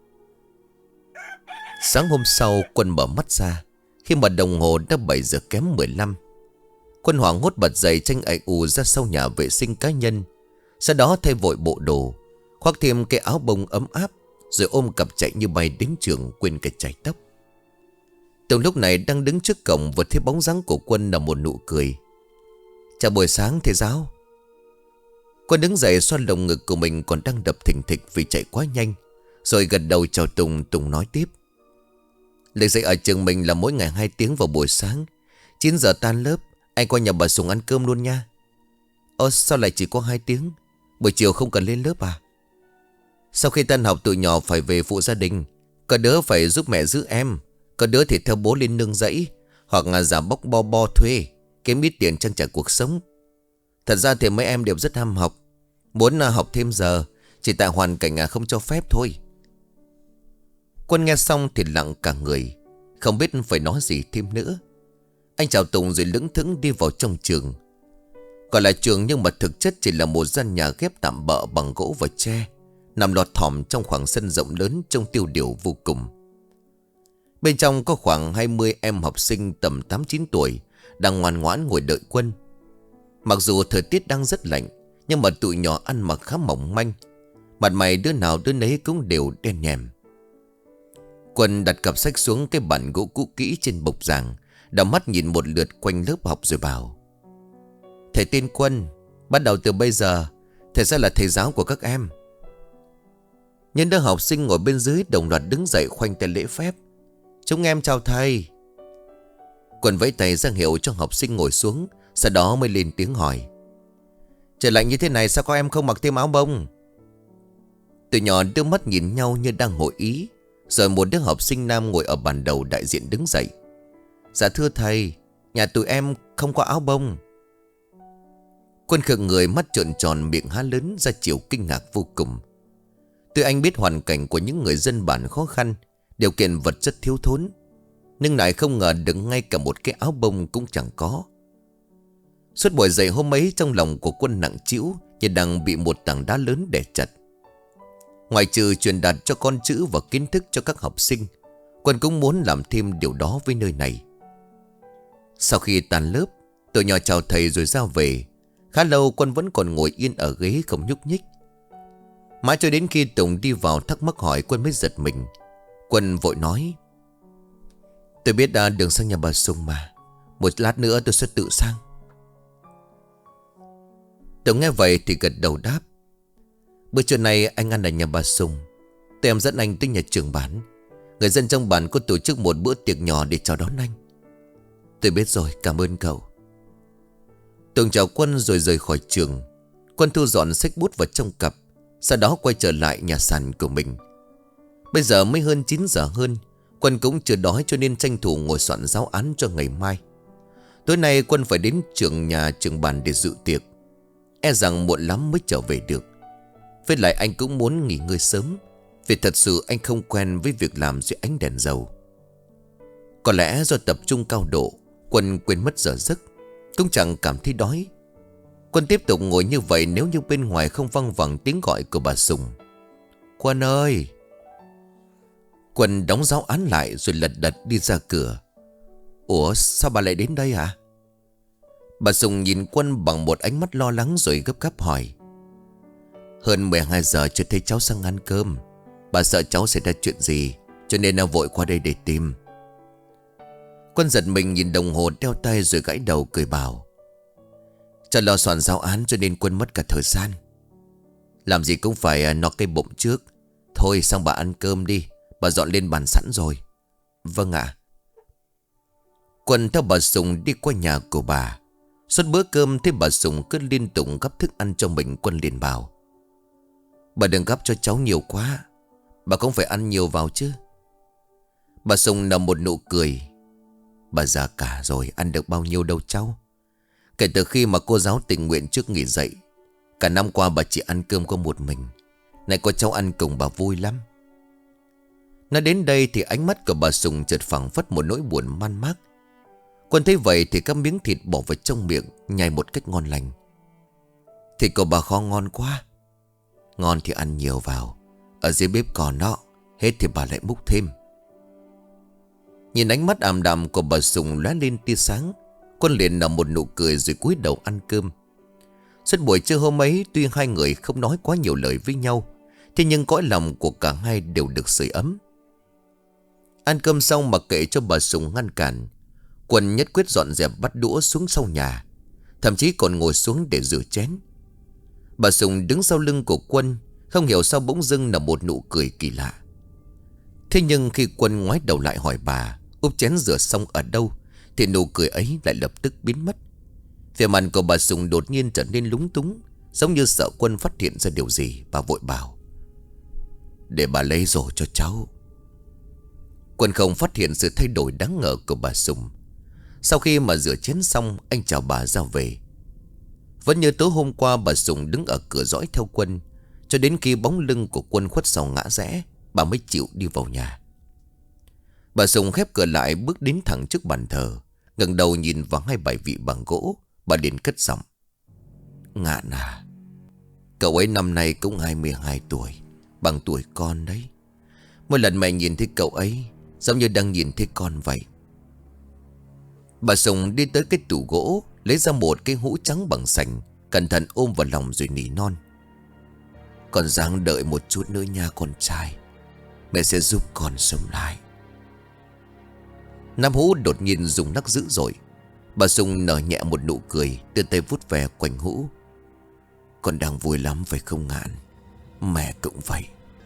Sáng hôm sau, Quân mở mắt ra khi mà đồng hồ đã 7 giờ kém 15. Quân hoảng hốt bật dậy, tranh ạy ù ra sau nhà vệ sinh cá nhân. Sau đó thay vội bộ đồ, khoác thêm cái áo bông ấm áp, rồi ôm cặp chạy như bay đến trường, quên cả chải tóc. Tùng lúc này đang đứng trước cổng, vừa thấy bóng dáng của Quân là một nụ cười. Chào buổi sáng thầy giáo. Quân đứng dậy xoa lồng ngực của mình còn đang đập thình thịch vì chạy quá nhanh, rồi gật đầu chào Tùng. Tùng nói tiếp: Lịch dạy ở trường mình là mỗi ngày 2 tiếng vào buổi sáng. 9 giờ tan lớp, anh qua nhà bà Sùng ăn cơm luôn nha. Sao lại chỉ có 2 tiếng? Buổi chiều không cần lên lớp à? Sau khi tan học tụi nhỏ phải về phụ gia đình. Có đứa phải giúp mẹ giữ em, có đứa thì theo bố lên nương rẫy, hoặc là giả bốc bo bo thuê. kiếm ít tiền trang trải cuộc sống. Thật ra thì mấy em đều rất ham học, muốn học thêm giờ, chỉ tại hoàn cảnh không cho phép thôi. Quân nghe xong thì lặng cả người, không biết phải nói gì thêm nữa. Anh chào Tùng rồi lững thững đi vào trong trường. Gọi là trường nhưng mà thực chất chỉ là một gian nhà ghép tạm bợ bằng gỗ và tre, nằm lọt thỏm trong khoảng sân rộng lớn trông tiêu điều vô cùng. Bên trong có khoảng 20 em học sinh tầm 8-9 tuổi đang ngoan ngoãn ngồi đợi Quân. Mặc dù thời tiết đang rất lạnh, nhưng mà tụi nhỏ ăn mặc khá mỏng manh, mặt mày đứa nào đứa nấy cũng đều đen nhèm. Quân đặt cặp sách xuống cái bàn gỗ cũ kỹ trên bục giảng, đảo mắt nhìn một lượt quanh lớp học rồi bảo: Thầy tên Quân, bắt đầu từ bây giờ thầy sẽ là thầy giáo của các em. Những đứa học sinh ngồi bên dưới đồng loạt đứng dậy khoanh tay lễ phép: Chúng em chào thầy. Quân vẫy tay ra hiệu cho học sinh ngồi xuống, sau đó mới lên tiếng hỏi: Trời lạnh như thế này sao các em không mặc thêm áo bông? Tụi nhỏ đưa mắt nhìn nhau như đang hội ý. Rồi một đứa học sinh nam ngồi ở bàn đầu đại diện đứng dậy: Dạ thưa thầy, nhà tụi em không có áo bông. Quân khựng người, mắt trợn tròn, miệng há lớn ra chiều kinh ngạc vô cùng. Tuy anh biết hoàn cảnh của những người dân bản khó khăn, điều kiện vật chất thiếu thốn, nhưng lại không ngờ được ngay cả một cái áo bông cũng chẳng có. Suốt buổi dậy hôm ấy, trong lòng của Quân nặng trĩu như đang bị một tảng đá lớn đè chặt. Ngoài trừ truyền đạt cho con chữ và kiến thức cho các học sinh, Quân cũng muốn làm thêm điều đó với nơi này. Sau khi tan lớp, tụi nhỏ chào thầy rồi ra về. Khá lâu Quân vẫn còn ngồi yên ở ghế không nhúc nhích. Mãi cho đến khi Tùng đi vào thắc mắc hỏi, Quân mới giật mình. Quân vội nói: Tôi biết đường sang nhà bà Sùng mà, một lát nữa tôi sẽ tự sang. Tùng nghe vậy thì gật đầu đáp: Bữa trưa nay anh ăn ở nhà bà Sùng, tôi em dẫn anh tới nhà trưởng bản. Người dân trong bản có tổ chức một bữa tiệc nhỏ để chào đón anh. Tôi biết rồi, cảm ơn cậu. Tùng chào Quân rồi rời khỏi trường. Quân thu dọn sách bút vào trong cặp, sau đó quay trở lại nhà sàn của mình. Bây giờ mới hơn 9 giờ hơn. Quân cũng chưa đói cho nên tranh thủ ngồi soạn giáo án cho ngày mai. Tối nay Quân phải đến nhà trưởng bản để dự tiệc. E rằng muộn lắm mới trở về được. Với lại anh cũng muốn nghỉ ngơi sớm, vì thật sự anh không quen với việc làm dưới ánh đèn dầu. Có lẽ do tập trung cao độ, Quân quên mất giờ giấc, cũng chẳng cảm thấy đói. Quân tiếp tục ngồi như vậy nếu như bên ngoài không văng vẳng tiếng gọi của bà Sùng: Quân ơi! Quân đóng giáo án lại rồi lật đật đi ra cửa. Ủa, sao bà lại đến đây hả? Bà Sùng nhìn Quân bằng một ánh mắt lo lắng rồi gấp gáp hỏi: Hơn 12 giờ chưa thấy cháu sang ăn cơm. Bà sợ cháu xảy ra chuyện gì cho nên vội qua đây để tìm. Quân giật mình nhìn đồng hồ đeo tay rồi gãi đầu cười bảo: Cháu lo soạn giáo án cho nên Quân mất cả thời gian. Làm gì cũng phải no cái bụng trước. Thôi sang bà ăn cơm đi, bà dọn lên bàn sẵn rồi. Vâng ạ. Quân theo bà Sùng đi qua nhà của bà. Suốt bữa cơm thấy bà Sùng cứ liên tục gắp thức ăn cho mình, Quân liền bảo: Bà đừng gắp cho cháu nhiều quá, bà cũng phải ăn nhiều vào chứ. Bà Sùng nở một nụ cười: Bà già cả rồi, ăn được bao nhiêu đâu cháu. Kể từ khi mà cô giáo tình nguyện trước nghỉ dạy, cả năm qua bà chỉ ăn cơm có một mình. Này có cháu ăn cùng bà vui lắm. Nói đến đây thì ánh mắt của bà Sùng chợt phảng phất một nỗi buồn man mác. Quân thấy vậy thì các miếng thịt bỏ vào trong miệng, nhai một cách ngon lành. Thịt của bà kho ngon quá. Ngon thì ăn nhiều vào, ở dưới bếp còn đó, hết thì bà lại múc thêm. Nhìn ánh mắt ảm đạm của bà Sùng lóe lên tia sáng, Quân liền nở một nụ cười rồi cúi đầu ăn cơm. Suốt buổi trưa hôm ấy, tuy hai người không nói quá nhiều lời với nhau, thế nhưng cõi lòng của cả hai đều được sưởi ấm. Ăn cơm xong mặc kệ cho bà Sùng ngăn cản, Quân nhất quyết dọn dẹp bát đũa xuống sau nhà, thậm chí còn ngồi xuống để rửa chén. Bà Sùng đứng sau lưng của Quân, không hiểu sao bỗng dưng là một nụ cười kỳ lạ. Thế nhưng khi Quân ngoái đầu lại hỏi bà úp chén rửa xong ở đâu, thì nụ cười ấy lại lập tức biến mất. Vẻ mặt của bà Sùng đột nhiên trở nên lúng túng, giống như sợ Quân phát hiện ra điều gì. Bà vội bảo: Để bà lấy rổ cho cháu. Quân không phát hiện sự thay đổi đáng ngờ của bà Sùng. Sau khi mà rửa chén xong, anh chào bà ra về. Vẫn như tối hôm qua, bà Sùng đứng ở cửa dõi theo Quân, cho đến khi bóng lưng của Quân khuất sau ngã rẽ, bà mới chịu đi vào nhà. Bà Sùng khép cửa lại, bước đến thẳng trước bàn thờ, ngẩng đầu nhìn vào hai bài vị bằng gỗ. Bà liền cất giọng: Ngạn à, cậu ấy năm nay cũng 22 tuổi, bằng tuổi con đấy. Mỗi lần mẹ nhìn thấy cậu ấy giống như đang nhìn thấy con vậy. Bà Sùng đi tới cái tủ gỗ, lấy ra một cái hũ trắng bằng sành, cẩn thận ôm vào lòng rồi nỉ non: Con ráng đợi một chút nữa nha con trai, mẹ sẽ giúp con sống lại. Nam hũ đột nhiên rung lắc dữ dội. Bà Sùng nở nhẹ một nụ cười, đưa tay vuốt về quanh hũ: Con đang vui lắm phải không Ngạn? Mẹ cũng vậy.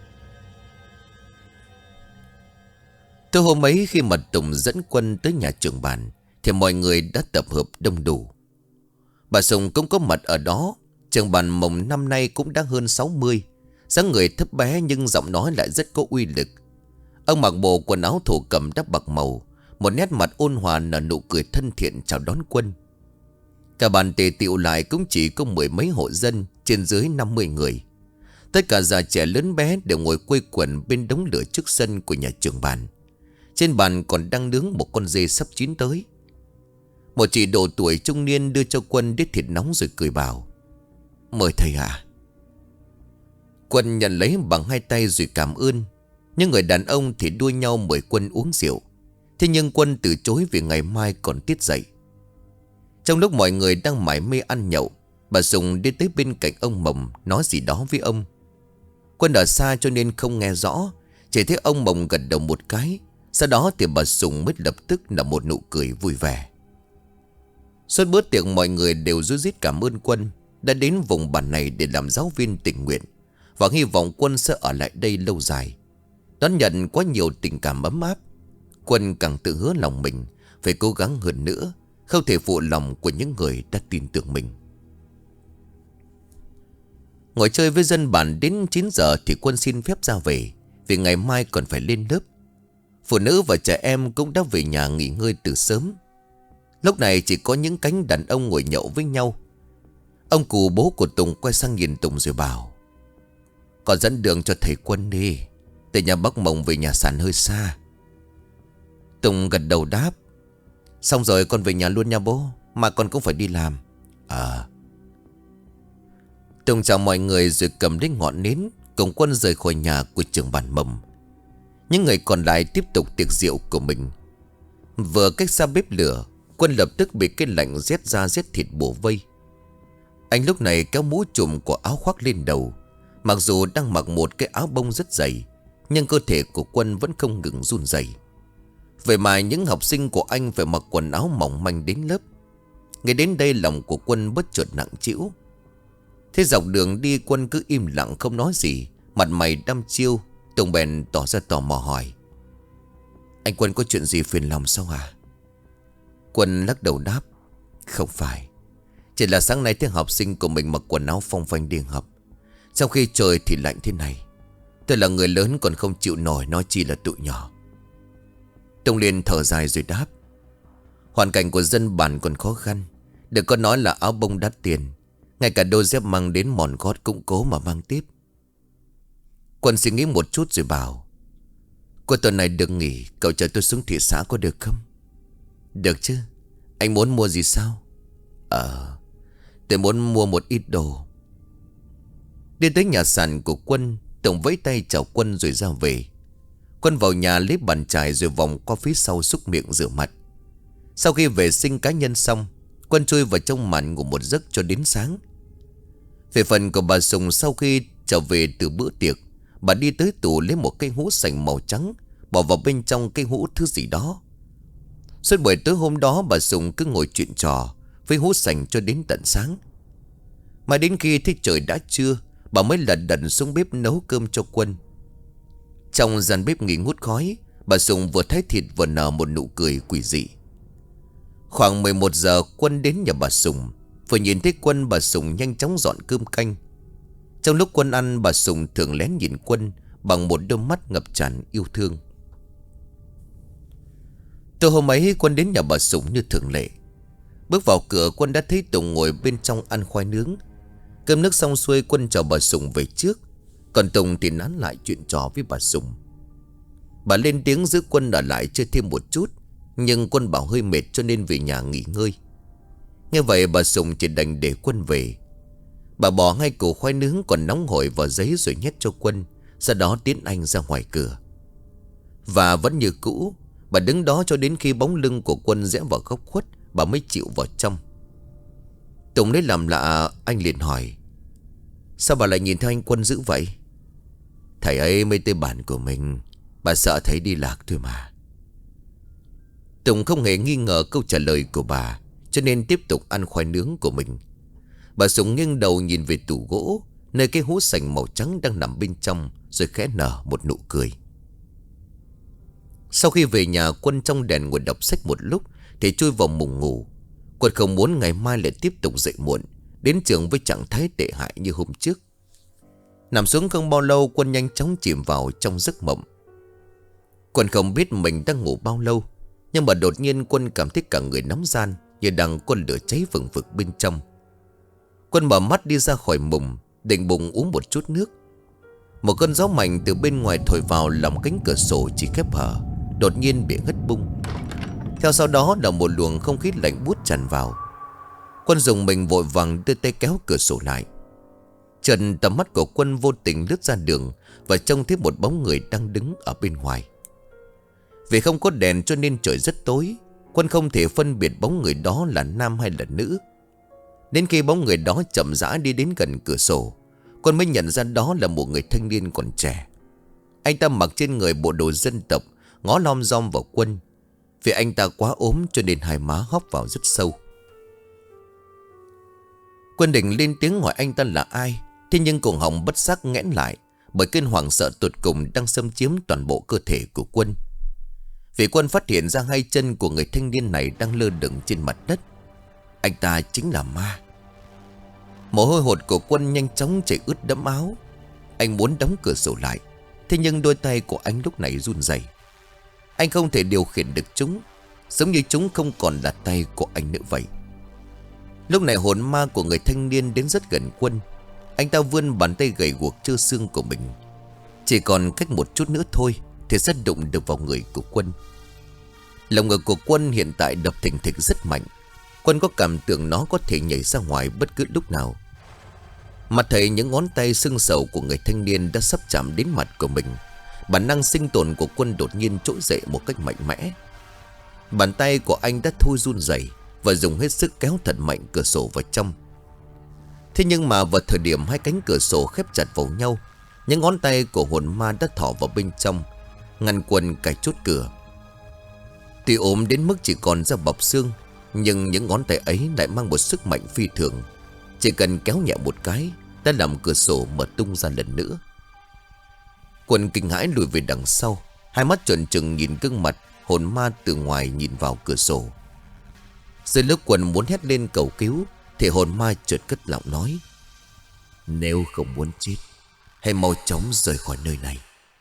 Từ hôm ấy, khi mà Tùng dẫn Quân tới nhà trưởng bản, thì mọi người đã tập hợp đông đủ. Bà Sùng cũng có mặt ở đó. Trưởng bản Mồng năm nay cũng đã hơn 60, dáng người thấp bé nhưng giọng nói lại rất có uy lực. Ông mặc bộ quần áo thổ cẩm đắp bạc màu, một nét mặt ôn hòa nở nụ cười thân thiện chào đón Quân. Cả bàn tề tựu lại cũng chỉ có mười mấy hộ dân, trên dưới 50 người. Tất cả già trẻ lớn bé đều ngồi quây quần bên đống lửa trước sân của nhà trưởng bản. Trên bàn còn đang nướng một con dê sắp chín tới. Một chị độ tuổi trung niên đưa cho Quân đít thịt nóng rồi cười bảo: Mời thầy ạ. Quân nhận lấy bằng hai tay rồi cảm ơn. Nhưng người đàn ông thì đua nhau mời Quân uống rượu. Thế nhưng Quân từ chối vì ngày mai còn tiết dậy. Trong lúc mọi người đang mải mê ăn nhậu, bà Sùng đi tới bên cạnh ông Mồng, nói gì đó với ông. Quân ở xa cho nên không nghe rõ, chỉ thấy ông Mồng gật đầu một cái. Sau đó thì bà Sùng mới lập tức nở một nụ cười vui vẻ. Suốt bữa tiệc mọi người đều rúi rít cảm ơn Quân đã đến vùng bản này để làm giáo viên tình nguyện, và hy vọng Quân sẽ ở lại đây lâu dài, đón nhận quá nhiều tình cảm ấm áp. Quân càng tự hứa lòng mình phải cố gắng hơn nữa, không thể phụ lòng của những người đã tin tưởng mình. Ngồi chơi với dân bản đến 9 giờ thì Quân xin phép ra về, vì ngày mai còn phải lên lớp. Phụ nữ và trẻ em cũng đã về nhà nghỉ ngơi từ sớm. Lúc này chỉ có những cánh đàn ông ngồi nhậu với nhau. Ông cụ bố của Tùng quay sang nhìn Tùng rồi bảo: Con dẫn đường cho thầy Quân đi, từ nhà bác Mồng về nhà sàn hơi xa. Tùng gật đầu đáp: Xong rồi con về nhà luôn nha bố, mà con cũng phải đi làm. Tùng chào mọi người rồi cầm đến ngọn nến, cùng Quân rời khỏi nhà của trưởng bản Mồng. Những người còn lại tiếp tục tiệc rượu của mình. Vừa cách xa bếp lửa, Quân lập tức bị cái lạnh rét da rét thịt bổ vây. Anh lúc này kéo mũ trùm của áo khoác lên đầu. Mặc dù đang mặc một cái áo bông rất dày, nhưng cơ thể của Quân vẫn không ngừng run rẩy. Vậy mà những học sinh của anh phải mặc quần áo mỏng manh đến lớp. Ngay đến đây lòng của Quân bất chợt nặng trĩu. Thế dọc đường đi Quân cứ im lặng không nói gì, mặt mày đăm chiêu. Tùng bèn tỏ ra tò mò hỏi: Anh Quân có chuyện gì phiền lòng sao à? Quân lắc đầu đáp: Không phải, chỉ là sáng nay thấy học sinh của mình mặc quần áo phông phanh đi học, trong khi trời thì lạnh thế này. Tôi là người lớn còn không chịu nổi, nói chi là tụi nhỏ. Tùng liền thở dài rồi đáp: Hoàn cảnh của dân bản còn khó khăn, đừng có nói là áo bông đắt tiền, ngay cả đôi dép mang đến mòn gót cũng cố mà mang tiếp. Quân suy nghĩ một chút rồi bảo: Cuối tuần này được nghỉ, cậu chở tôi xuống thị xã có được không? Được chứ. Anh muốn mua gì sao? Tôi muốn mua một ít đồ. Đi tới nhà sàn của Quân, Tùng vẫy tay chào Quân rồi ra về. Quân vào nhà lấy bàn chải rồi vòng qua phía sau xúc miệng rửa mặt. Sau khi vệ sinh cá nhân xong, Quân chui vào trong màn ngủ một giấc cho đến sáng. Về phần của bà Sùng, sau khi trở về từ bữa tiệc, bà đi tới tủ lấy một cái hũ sành màu trắng, bỏ vào bên trong cái hũ thứ gì đó. Suốt buổi tối hôm đó bà Sùng cứ ngồi chuyện trò với hũ sành cho đến tận sáng. Mà đến khi thấy trời đã trưa, bà mới lật đật xuống bếp nấu cơm cho Quân. Trong gian bếp nghi ngút khói, bà Sùng vừa thái thịt vừa nở một nụ cười quỷ dị. Khoảng 11 giờ Quân đến nhà bà Sùng. Vừa nhìn thấy Quân, bà Sùng nhanh chóng dọn cơm canh. Trong lúc Quân ăn, bà Sùng thường lén nhìn Quân bằng một đôi mắt ngập tràn yêu thương. Tối hôm ấy Quân đến nhà bà Sùng như thường lệ. Bước vào cửa Quân đã thấy Tùng ngồi bên trong ăn khoai nướng. Cơm nước xong xuôi Quân chào bà Sùng về trước. Còn Tùng thì nán lại chuyện trò với bà Sùng. Bà lên tiếng giữ Quân ở lại chơi thêm một chút, nhưng Quân bảo hơi mệt cho nên về nhà nghỉ ngơi. Nghe vậy bà Sùng chỉ đành để Quân về. Bà bỏ ngay củ khoai nướng còn nóng hổi vào giấy rồi nhét cho Quân, sau đó tiến anh ra ngoài cửa. Và vẫn như cũ, bà đứng đó cho đến khi bóng lưng của Quân rẽ vào góc khuất, bà mới chịu vào trong. Tùng lấy làm lạ, anh liền hỏi: sao bà lại nhìn theo anh Quân dữ vậy? Thầy ấy mới tới bản của mình, bà sợ thấy đi lạc thôi mà. Tùng không hề nghi ngờ câu trả lời của bà, cho nên tiếp tục ăn khoai nướng của mình. Bà Sùng nghiêng đầu nhìn về tủ gỗ, nơi cái hũ sành màu trắng đang nằm bên trong, rồi khẽ nở một nụ cười. Sau khi về nhà, Quân trong đèn ngồi đọc sách một lúc thì chui vào mùng ngủ. Quân không muốn ngày mai lại tiếp tục dậy muộn, đến trường với trạng thái tệ hại như hôm trước. Nằm xuống không bao lâu, Quân nhanh chóng chìm vào trong giấc mộng. Quân không biết mình đang ngủ bao lâu, nhưng mà đột nhiên Quân cảm thấy cả người nóng ran, như đang có lửa cháy vừng vực bên trong. Quân mở mắt đi ra khỏi mùng, định bụng uống một chút nước. Một cơn gió mạnh từ bên ngoài thổi vào làm cánh cửa sổ chỉ khép hở đột nhiên bị hất bung. Theo sau đó là một luồng không khí lạnh buốt tràn vào. Quân dùng mình vội vàng đưa tay kéo cửa sổ lại. Chợt tầm mắt của Quân vô tình lướt ra đường và trông thấy một bóng người đang đứng ở bên ngoài. Vì không có đèn cho nên trời rất tối, Quân không thể phân biệt bóng người đó là nam hay là nữ. Đến khi bóng người đó chậm rãi đi đến gần cửa sổ, Quân mới nhận ra đó là một người thanh niên còn trẻ. Anh ta mặc trên người bộ đồ dân tộc, ngó lom rom vào Quân. Vì anh ta quá ốm cho nên hai má hốc vào rất sâu. Quân định lên tiếng hỏi anh ta là ai, thế nhưng cổ họng bất giác nghẽn lại, bởi cơn hoảng sợ tột cùng đang xâm chiếm toàn bộ cơ thể của Quân. Vì Quân phát hiện ra hai chân của người thanh niên này đang lơ lửng trên mặt đất. Anh ta chính là ma. Mồ hôi hột của Quân nhanh chóng chảy ướt đẫm áo. Anh muốn đóng cửa sổ lại, thế nhưng đôi tay của anh lúc này run rẩy. Anh không thể điều khiển được chúng, giống như chúng không còn là tay của anh nữa vậy. Lúc này hồn ma của người thanh niên đến rất gần Quân. Anh ta vươn bàn tay gầy guộc trơ xương của mình. Chỉ còn cách một chút nữa thôi thì sẽ đụng được vào người của Quân. Lòng ngực của Quân hiện tại đập thình thịch rất mạnh. Quân có cảm tưởng nó có thể nhảy ra ngoài bất cứ lúc nào. Mặt thấy những ngón tay sưng sầu của người thanh niên đã sắp chạm đến mặt của mình, bản năng sinh tồn của Quân đột nhiên trỗi dậy một cách mạnh mẽ. Bàn tay của anh đã thôi run rẩy và dùng hết sức kéo thật mạnh cửa sổ vào trong. Thế nhưng mà vào thời điểm hai cánh cửa sổ khép chặt vào nhau, những ngón tay của hồn ma đã thỏ vào bên trong, ngăn Quân cài chốt cửa. Tuy ốm đến mức chỉ còn da bọc xương, nhưng những ngón tay ấy lại mang một sức mạnh phi thường. Chỉ cần kéo nhẹ một cái đã làm cửa sổ mở tung ra lần nữa. Quân kinh hãi lùi về đằng sau, hai mắt trợn trừng nhìn gương mặt hồn ma từ ngoài nhìn vào cửa sổ. Dưới lúc Quân muốn hét lên cầu cứu thì hồn ma chợt cất giọng nói: nếu không muốn chết, hãy mau chóng rời khỏi nơi này.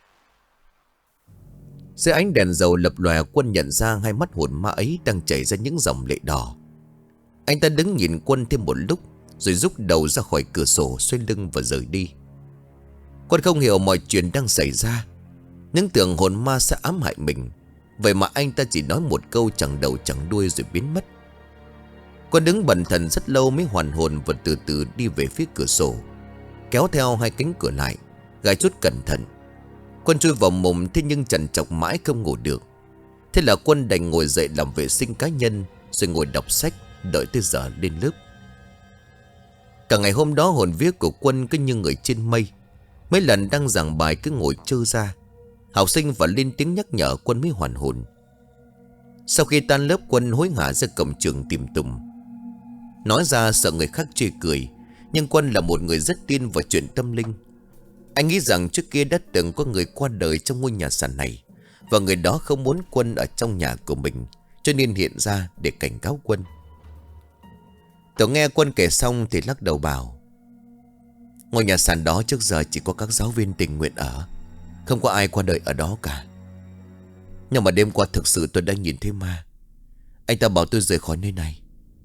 Dưới ánh đèn dầu lập lòe, Quân nhận ra hai mắt hồn ma ấy đang chảy ra những dòng lệ đỏ. Anh ta đứng nhìn Quân thêm một lúc, rồi rút đầu ra khỏi cửa sổ, xoay lưng và rời đi. Quân không hiểu mọi chuyện đang xảy ra, những tưởng hồn ma sẽ ám hại mình. Vậy mà anh ta chỉ nói một câu chẳng đầu chẳng đuôi rồi biến mất. Quân đứng bần thần rất lâu mới hoàn hồn và từ từ đi về phía cửa sổ, kéo theo hai cánh cửa lại, gài chốt cẩn thận. Quân chui vào mùng, thế nhưng trằn trọc mãi không ngủ được. Thế là Quân đành ngồi dậy làm vệ sinh cá nhân, rồi ngồi đọc sách đợi tới giờ lên lớp. Cả ngày hôm đó hồn vía của Quân cứ như người trên mây. Mấy lần đang giảng bài cứ ngồi trơ ra. Học sinh phải lên tiếng nhắc nhở Quân mới hoàn hồn. Sau khi tan lớp, Quân hối hả ra cổng trường tìm Tùng. Nói ra sợ người khác chê cười, nhưng Quân là một người rất tin vào chuyện tâm linh. Anh nghĩ rằng trước kia đã từng có người qua đời trong ngôi nhà sàn này, và người đó không muốn Quân ở trong nhà của mình, cho nên hiện ra để cảnh cáo Quân. Tùng nghe Quân kể xong thì lắc đầu bảo: ngôi nhà sàn đó trước giờ chỉ có các giáo viên tình nguyện ở, không có ai qua đời ở đó cả. Nhưng mà đêm qua thực sự tôi đã nhìn thấy ma. Anh ta bảo tôi rời khỏi nơi này.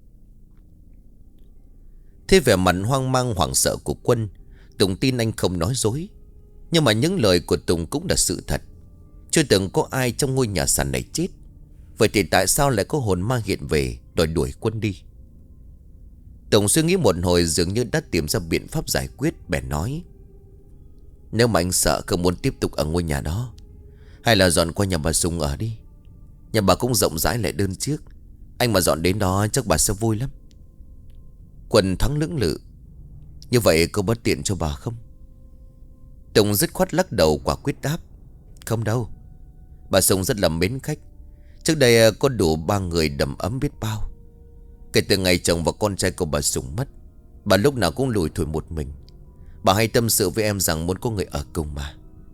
Thế vẻ mặt hoang mang hoảng sợ của Quân, Tùng tin anh không nói dối. Nhưng mà những lời của Tùng cũng là sự thật. Chưa từng có ai trong ngôi nhà sàn này chết. Vậy thì tại sao lại có hồn ma hiện về đòi đuổi Quân đi? Tùng suy nghĩ một hồi, dường như đã tìm ra biện pháp giải quyết, bèn nói: nếu mà anh sợ không muốn tiếp tục ở ngôi nhà đó, hay là dọn qua nhà bà Sùng ở đi. Nhà bà cũng rộng rãi lại đơn chiếc. Anh mà dọn đến đó chắc bà sẽ vui lắm. Quân thoáng lưỡng lự: như vậy có bất tiện cho bà không? Tùng dứt khoát lắc đầu, quả quyết đáp: không đâu. Bà Sùng rất là mến khách. Trước đây có đủ 3 người đầm ấm biết bao. Kể từ ngày chồng và con trai của bà Sùng mất, bà lúc nào cũng lủi thủi một mình. Bà hay tâm sự với em rằng muốn có người ở cùng mà.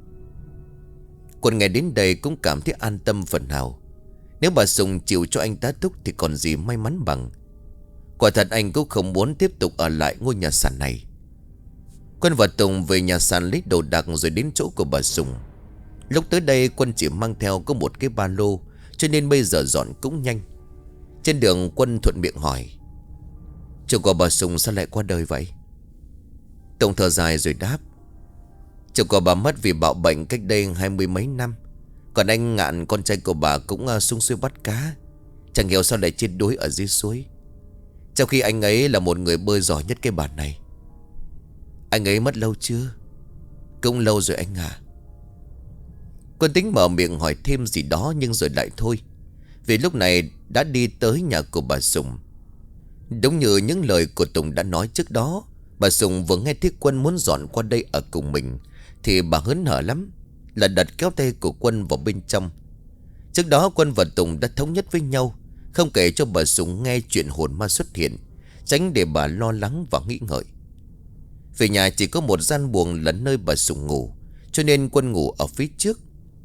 Quân nghe đến đây cũng cảm thấy an tâm phần nào. Nếu bà Sùng chịu cho anh tá túc thì còn gì may mắn bằng. Quả thật anh cũng không muốn tiếp tục ở lại ngôi nhà sàn này. Quân và Tùng về nhà sàn lấy đồ đạc rồi đến chỗ của bà Sùng. Lúc tới đây Quân chỉ mang theo có một cái ba lô, cho nên bây giờ dọn cũng nhanh. Trên đường Quân thuận miệng hỏi: chồng của bà Sùng sao lại qua đời vậy? Tùng thở dài rồi đáp: chồng của bà mất vì bạo bệnh cách đây 20 mấy năm. Còn anh Ngạn, con trai của bà, cũng xuống suối bắt cá. Chẳng hiểu sao lại chết đuối ở dưới suối, trong khi anh ấy là một người bơi giỏi nhất cái bản này. Anh ấy mất lâu chưa? Cũng lâu rồi anh à. Quân tính mở miệng hỏi thêm gì đó nhưng rồi lại thôi, vì lúc này đã đi tới nhà của bà Sùng. Đúng như những lời của Tùng đã nói trước đó, bà Sùng vừa nghe thấy Quân muốn dọn qua đây ở cùng mình thì bà hớn hở lắm, là đặt kéo tay của Quân vào bên trong. Trước đó Quân và Tùng đã thống nhất với nhau không kể cho bà Sùng nghe chuyện hồn ma xuất hiện, tránh để bà lo lắng và nghĩ ngợi. Về nhà chỉ có một gian buồng là nơi bà Sùng ngủ, cho nên Quân ngủ ở phía trước.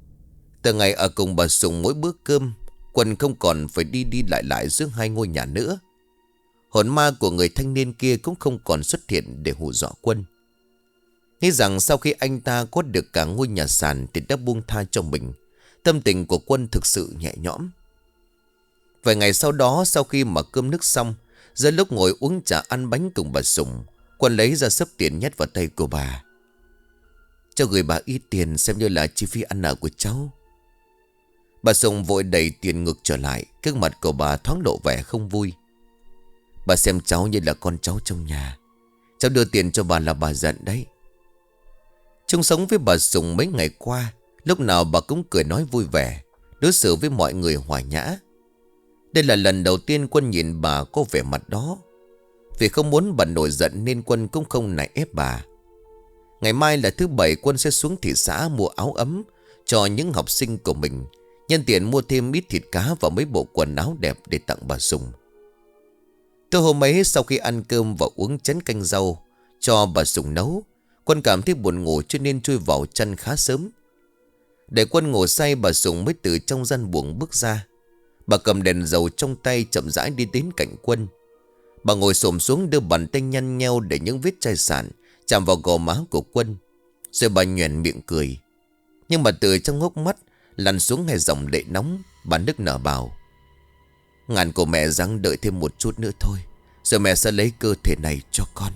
Từ ngày ở cùng bà Sùng mỗi bữa cơm, Quân không còn phải đi đi lại lại giữa hai ngôi nhà nữa. Hồn ma của người thanh niên kia cũng không còn xuất hiện để hù dọa Quân. Nghĩ rằng sau khi anh ta có được cả ngôi nhà sàn thì đã buông tha cho mình, tâm tình của Quân thực sự nhẹ nhõm. Vài ngày sau đó, sau khi mà cơm nước xong, giữa lúc ngồi uống trà ăn bánh cùng bà Sùng, Quân lấy ra xấp tiền nhét vào tay của bà: cho gửi bà ít tiền xem như là chi phí ăn ở của cháu. Bà Sùng vội đẩy tiền ngược trở lại, gương mặt của bà thoáng lộ vẻ không vui. Bà xem cháu như là con cháu trong nhà, cháu đưa tiền cho bà là bà giận đấy. Chung sống với bà Sùng mấy ngày qua, lúc nào bà cũng cười nói vui vẻ, đối xử với mọi người hòa nhã. Đây là lần đầu tiên Quân nhìn bà có vẻ mặt đó. Vì không muốn bà nổi giận nên Quân cũng không nài ép bà. Ngày mai là thứ Bảy, Quân sẽ xuống thị xã mua áo ấm cho những học sinh của mình, nhân tiện mua thêm ít thịt cá và mấy bộ quần áo đẹp để tặng bà Sùng. Tối hôm ấy, sau khi ăn cơm và uống chén canh rau cho bà Sùng nấu, Quân cảm thấy buồn ngủ cho nên chui vào chăn khá sớm. Để Quân ngủ say, bà Sùng mới từ trong gian buồng bước ra. Bà cầm đèn dầu trong tay chậm rãi đi đến cạnh Quân. Bà ngồi xổm xuống đưa bàn tay nhăn nheo để những vết chai sạn chạm vào gò má của Quân. Rồi bà nhoẻn miệng cười. Nhưng mà từ trong hốc mắt lăn xuống hai dòng lệ nóng. Bà nức nở bảo: Ngàn của mẹ ráng đợi thêm một chút nữa thôi, rồi mẹ sẽ lấy cơ thể này cho con.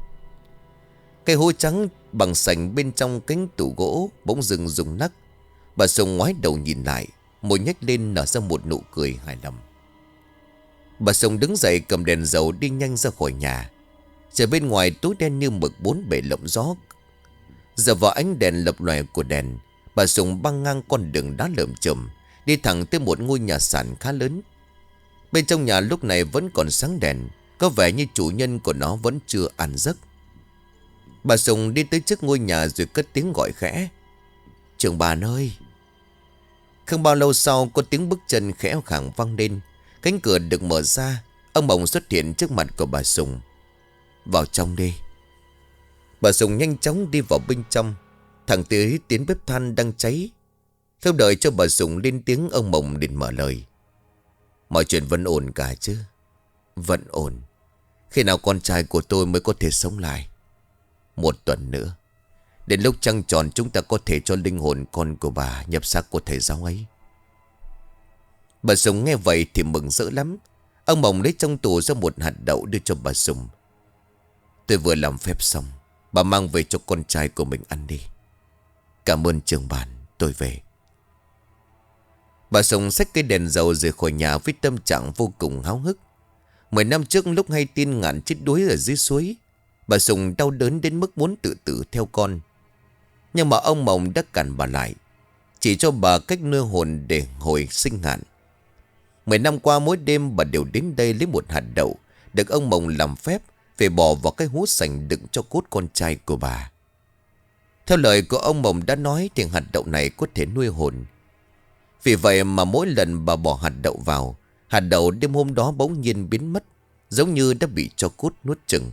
Cây hố trắng bằng sành bên trong cánh tủ gỗ bỗng dưng rung nắc. Bà Sùng ngoái đầu nhìn lại, môi nhếch lên nở ra một nụ cười hài lòng. Bà Sùng đứng dậy cầm đèn dầu đi nhanh ra khỏi nhà. Trời bên ngoài tối đen như mực, bốn bể lộng gió. Giờ vào ánh đèn lập lòe của đèn, bà Sùng băng ngang con đường đá lởm chởm đi thẳng tới một ngôi nhà sàn khá lớn. Bên trong nhà lúc này vẫn còn sáng đèn, có vẻ như chủ nhân của nó vẫn chưa ăn giấc. Bà Sùng đi tới trước ngôi nhà rồi cất tiếng gọi khẽ: Trưởng bàn ơi. Không bao lâu sau, có tiếng bước chân khẽ khàng vang lên. Cánh cửa được mở ra, ông Mộng xuất hiện trước mặt của bà Sùng. Vào trong đi. Bà Sùng nhanh chóng đi vào bên trong. Thằng tới tiến bếp than đang cháy. Không đợi cho bà Sùng lên tiếng, ông Mộng liền mở lời: Mọi chuyện vẫn ổn cả chứ? Vẫn ổn. Khi nào con trai của tôi mới có thể sống lại? 1 tuần nữa. Đến lúc trăng tròn chúng ta có thể cho linh hồn con của bà nhập xác của thầy giáo ấy. Bà Sùng nghe vậy thì mừng rỡ lắm. Ông Mồng lấy trong tủ ra một hạt đậu đưa cho bà Sùng. Tôi vừa làm phép xong, bà mang về cho con trai của mình ăn đi. Cảm ơn trưởng bản, tôi về. Bà Sùng xách cây đèn dầu rời khỏi nhà với tâm trạng vô cùng háo hức. 10 năm trước lúc hay tin Ngạn chết đuối ở dưới suối, bà Sùng đau đớn đến mức muốn tự tử theo con. Nhưng mà ông Mồng đã cản bà lại, chỉ cho bà cách nuôi hồn để hồi sinh Ngạn. 10 năm qua mỗi đêm bà đều đến đây lấy một hạt đậu được ông Mồng làm phép về bỏ vào cái hũ sành đựng cho cốt con trai của bà. Theo lời của ông Mồng đã nói thì hạt đậu này có thể nuôi hồn. Vì vậy mà mỗi lần bà bỏ hạt đậu vào, hạt đậu đêm hôm đó bỗng nhiên biến mất, giống như đã bị tro cốt nuốt chửng.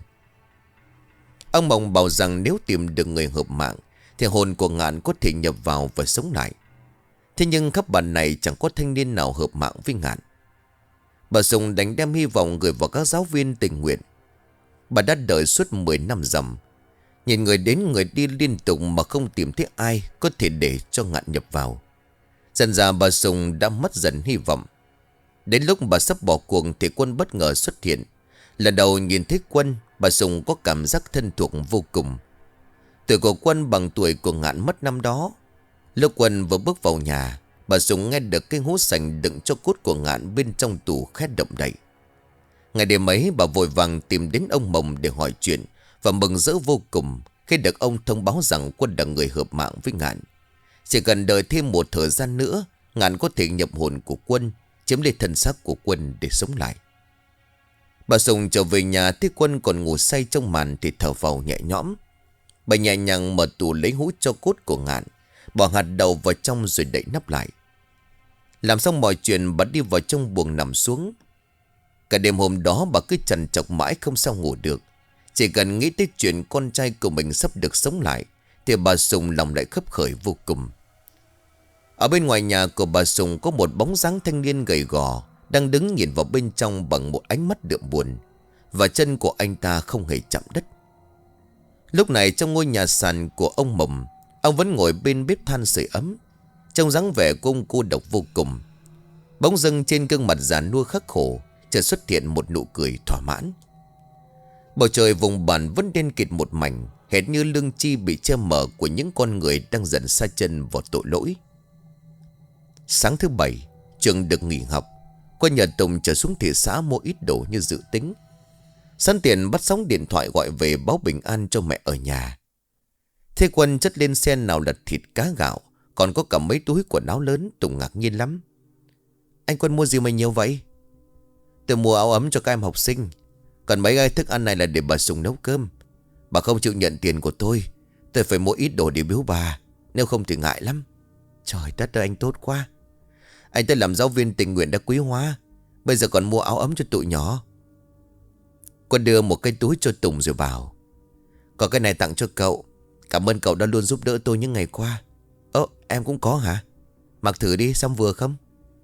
Ông Mồng bảo rằng nếu tìm được người hợp mạng thì hồn của Ngạn có thể nhập vào và sống lại. Thế nhưng khắp bản này chẳng có thanh niên nào hợp mạng với Ngạn. Bà Sùng đánh đem hy vọng gửi vào các giáo viên tình nguyện. Bà đã đợi suốt 10 năm ròng, nhìn người đến người đi liên tục mà không tìm thấy ai có thể để cho Ngạn nhập vào. Dần dà bà Sùng đã mất dần hy vọng. Đến lúc bà sắp bỏ cuộc thì Quân bất ngờ xuất hiện. Lần đầu nhìn thấy Quân, bà Sùng có cảm giác thân thuộc vô cùng. Tuổi của Quân bằng tuổi của Ngạn mất năm đó. Lúc Quân vừa bước vào nhà, bà Sùng nghe được cái hũ sành đựng cho cốt của Ngạn bên trong tủ khét động đậy. Ngày đêm ấy bà vội vàng tìm đến ông Mồng để hỏi chuyện và mừng rỡ vô cùng khi được ông thông báo rằng Quân là người hợp mạng với Ngạn. Chỉ cần đợi thêm một thời gian nữa, Ngạn có thể nhập hồn của Quân, chiếm lấy thân xác của Quân để sống lại. Bà Sùng trở về nhà thấy Quân còn ngủ say trong màn thì thở phào nhẹ nhõm. Bà nhẹ nhàng mở tủ lấy hũ cho cốt của Ngạn, bỏ hạt đậu vào trong rồi đậy nắp lại. Làm xong mọi chuyện bà đi vào trong buồng nằm xuống. Cả đêm hôm đó bà cứ trằn trọc mãi không sao ngủ được. Chỉ cần nghĩ tới chuyện con trai của mình sắp được sống lại thì bà Sùng lòng lại khấp khởi vô cùng. Ở bên ngoài nhà của bà Sùng có một bóng dáng thanh niên gầy gò đang đứng nhìn vào bên trong bằng một ánh mắt đượm buồn, và chân của anh ta không hề chạm đất. Lúc này trong ngôi nhà sàn của ông Mồng, ông vẫn ngồi bên bếp than sưởi ấm. Trông dáng vẻ của ông cô độc vô cùng. Bỗng dưng trên gương mặt già nua khắc khổ chợt xuất hiện một nụ cười thỏa mãn. Bầu trời vùng bản vẫn đen kịt một mảnh, hệt như lưng chi bị che mờ của những con người đang dần sa chân vào tội lỗi. Sáng thứ Bảy, trường được nghỉ học. Quân nhờ Tùng trở xuống thị xã mua ít đồ như dự tính. Sẵn tiền bắt sóng điện thoại gọi về báo bình an cho mẹ ở nhà. Thế Quân chất lên xe nào là thịt cá gạo, còn có cả mấy túi quần áo lớn. Tùng ngạc nhiên lắm. Anh Quân mua gì mà nhiều vậy? Tôi mua áo ấm cho các em học sinh, còn mấy cái thức ăn này là để bà Sùng nấu cơm. Bà không chịu nhận tiền của tôi phải mua ít đồ để biếu bà, nếu không thì ngại lắm. Trời đất ơi, anh tốt quá. Anh tới làm giáo viên tình nguyện đã quý hóa, bây giờ còn mua áo ấm cho tụi nhỏ. Quân đưa một cái túi cho Tùng rồi bảo: Có cái này tặng cho cậu, cảm ơn cậu đã luôn giúp đỡ tôi những ngày qua. Em cũng có hả? Mặc thử đi xem vừa không?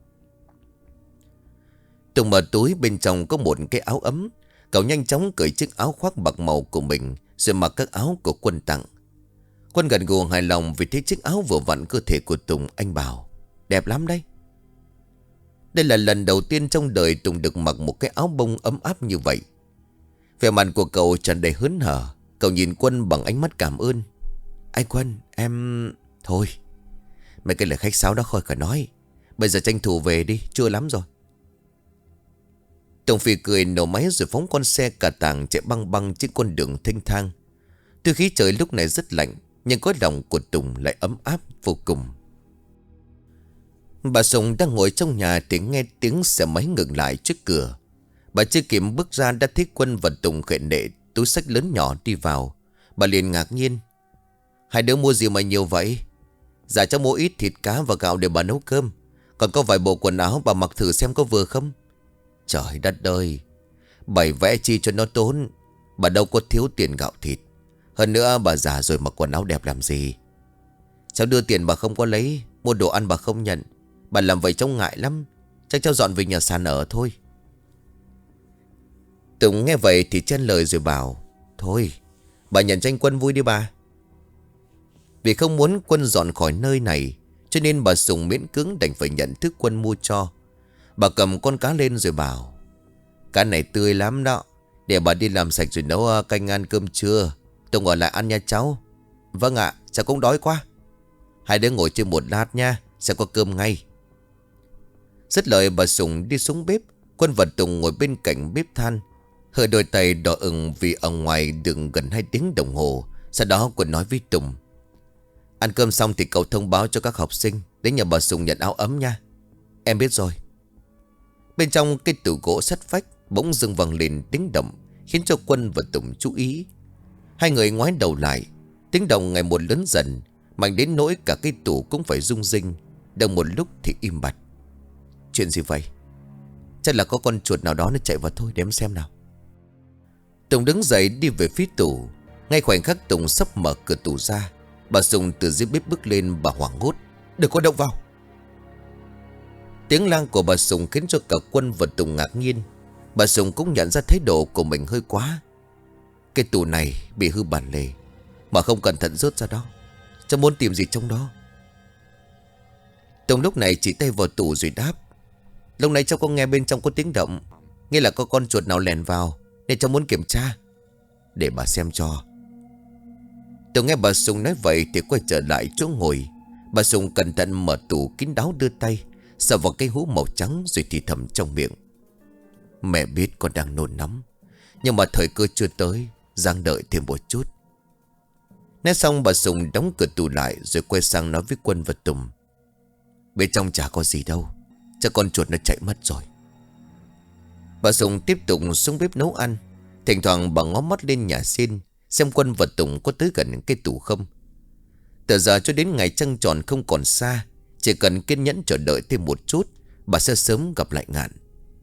Tùng mở túi, bên trong có một cái áo ấm. Cậu nhanh chóng cởi chiếc áo khoác bạc màu của mình rồi mặc các áo của Quân tặng. Quân gật gù hài lòng vì thấy chiếc áo vừa vặn cơ thể của Tùng. Anh bảo: Đẹp lắm đấy. Đây là lần đầu tiên trong đời Tùng được mặc một cái áo bông ấm áp như vậy. Vẻ mặt của cậu tràn đầy hớn hở. Cậu nhìn Quân bằng ánh mắt cảm ơn. Anh Quân, em... Thôi, mấy cái lời khách sáo đó khỏi khỏi nói. Bây giờ tranh thủ về đi, trưa lắm rồi. Tùng phì cười nổ máy rồi phóng con xe cà tàng chạy băng băng trên con đường thênh thang. Tuy khí trời lúc này rất lạnh, nhưng có lòng của Tùng lại ấm áp vô cùng. Bà Sùng đang ngồi trong nhà thì nghe tiếng xe máy ngừng lại trước cửa. Bà chưa kịp bước ra đã thấy Quân và Tùng khệ nệ túi xách lớn nhỏ đi vào. Bà liền ngạc nhiên: Hai đứa mua gì mà nhiều vậy? Dạ cháu mua ít thịt cá và gạo để bà nấu cơm, còn có vài bộ quần áo bà mặc thử xem có vừa không. Trời đất ơi, bày vẽ chi cho nó tốn. Bà đâu có thiếu tiền gạo thịt. Hơn nữa bà già rồi mặc quần áo đẹp làm gì? Cháu đưa tiền bà không có lấy, mua đồ ăn bà không nhận. Bà làm vậy trông ngại lắm. Chắc cháu dọn về nhà sàn ở thôi. Tùng nghe vậy thì chen lời rồi bảo: Thôi, bà nhận cho anh Quân vui đi bà. Vì không muốn Quân dọn khỏi nơi này cho nên bà Sùng miễn cưỡng đành phải nhận thức Quân mua cho. Bà cầm con cá lên rồi bảo: "Cá này tươi lắm đó. Để bà đi làm sạch rồi nấu canh ăn cơm trưa. Tùng ở lại ăn nha cháu." "Vâng ạ, cháu cũng đói quá." "Hai đứa ngồi chơi một lát nha, sẽ có cơm ngay." Dứt lời bà Sùng đi xuống bếp. Quân và Tùng ngồi bên cạnh bếp than, hơi đôi tay đỏ ửng vì ở ngoài đường gần 2 tiếng đồng hồ. Sau đó Quân nói với Tùng: "Ăn cơm xong thì cậu thông báo cho các học sinh đến nhà bà Sùng nhận áo ấm nha." "Em biết rồi." Bên trong cái tủ gỗ sắt vách bỗng dưng vang lên tiếng động, khiến cho Quân và Tùng chú ý. Hai người ngoái đầu lại. Tiếng động ngày một lớn dần, mạnh đến nỗi cả cái tủ cũng phải rung rinh. Đồng một lúc thì im bặt. "Chuyện gì vậy?" "Chắc là có con chuột nào đó nó chạy vào thôi, để em xem nào." Tùng đứng dậy đi về phía tủ. Ngay khoảnh khắc Tùng sắp mở cửa tủ ra, bà Sùng từ dưới bếp bước lên. Bà hoảng hốt: "Đừng có động vào." Tiếng lang của bà Sùng khiến cho cả Quân và Tùng ngạc nhiên. Bà Sùng cũng nhận ra thái độ của mình hơi quá. "Cái tủ này bị hư bản lề, mà không cẩn thận rớt ra đó. Cháu muốn tìm gì trong đó?" Tùng lúc này chỉ tay vào tủ rồi đáp: "Lúc nãy cháu có nghe bên trong có tiếng động, nghĩa là có con chuột nào lèn vào, nên cháu muốn kiểm tra." "Để bà xem cho." Tùng nghe bà Sùng nói vậy thì quay trở lại chỗ ngồi. Bà Sùng cẩn thận mở tủ kín đáo, đưa tay sờ vào cái hũ màu trắng rồi thì thầm trong miệng: "Mẹ biết con đang nôn nóng, nhưng mà thời cơ chưa tới, giang đợi thêm một chút." Nói xong bà Sùng đóng cửa tủ lại rồi quay sang nói với Quân và Tùng: "Bên trong chả có gì đâu, chắc con chuột nó chạy mất rồi." Bà Sùng tiếp tục xuống bếp nấu ăn. Thỉnh thoảng bà ngó mắt lên nhà xin xem Quân và Tùng có tới gần cái tủ không. Từ giờ cho đến ngày trăng tròn không còn xa, chỉ cần kiên nhẫn chờ đợi thêm một chút, bà sẽ sớm gặp lại Ngạn.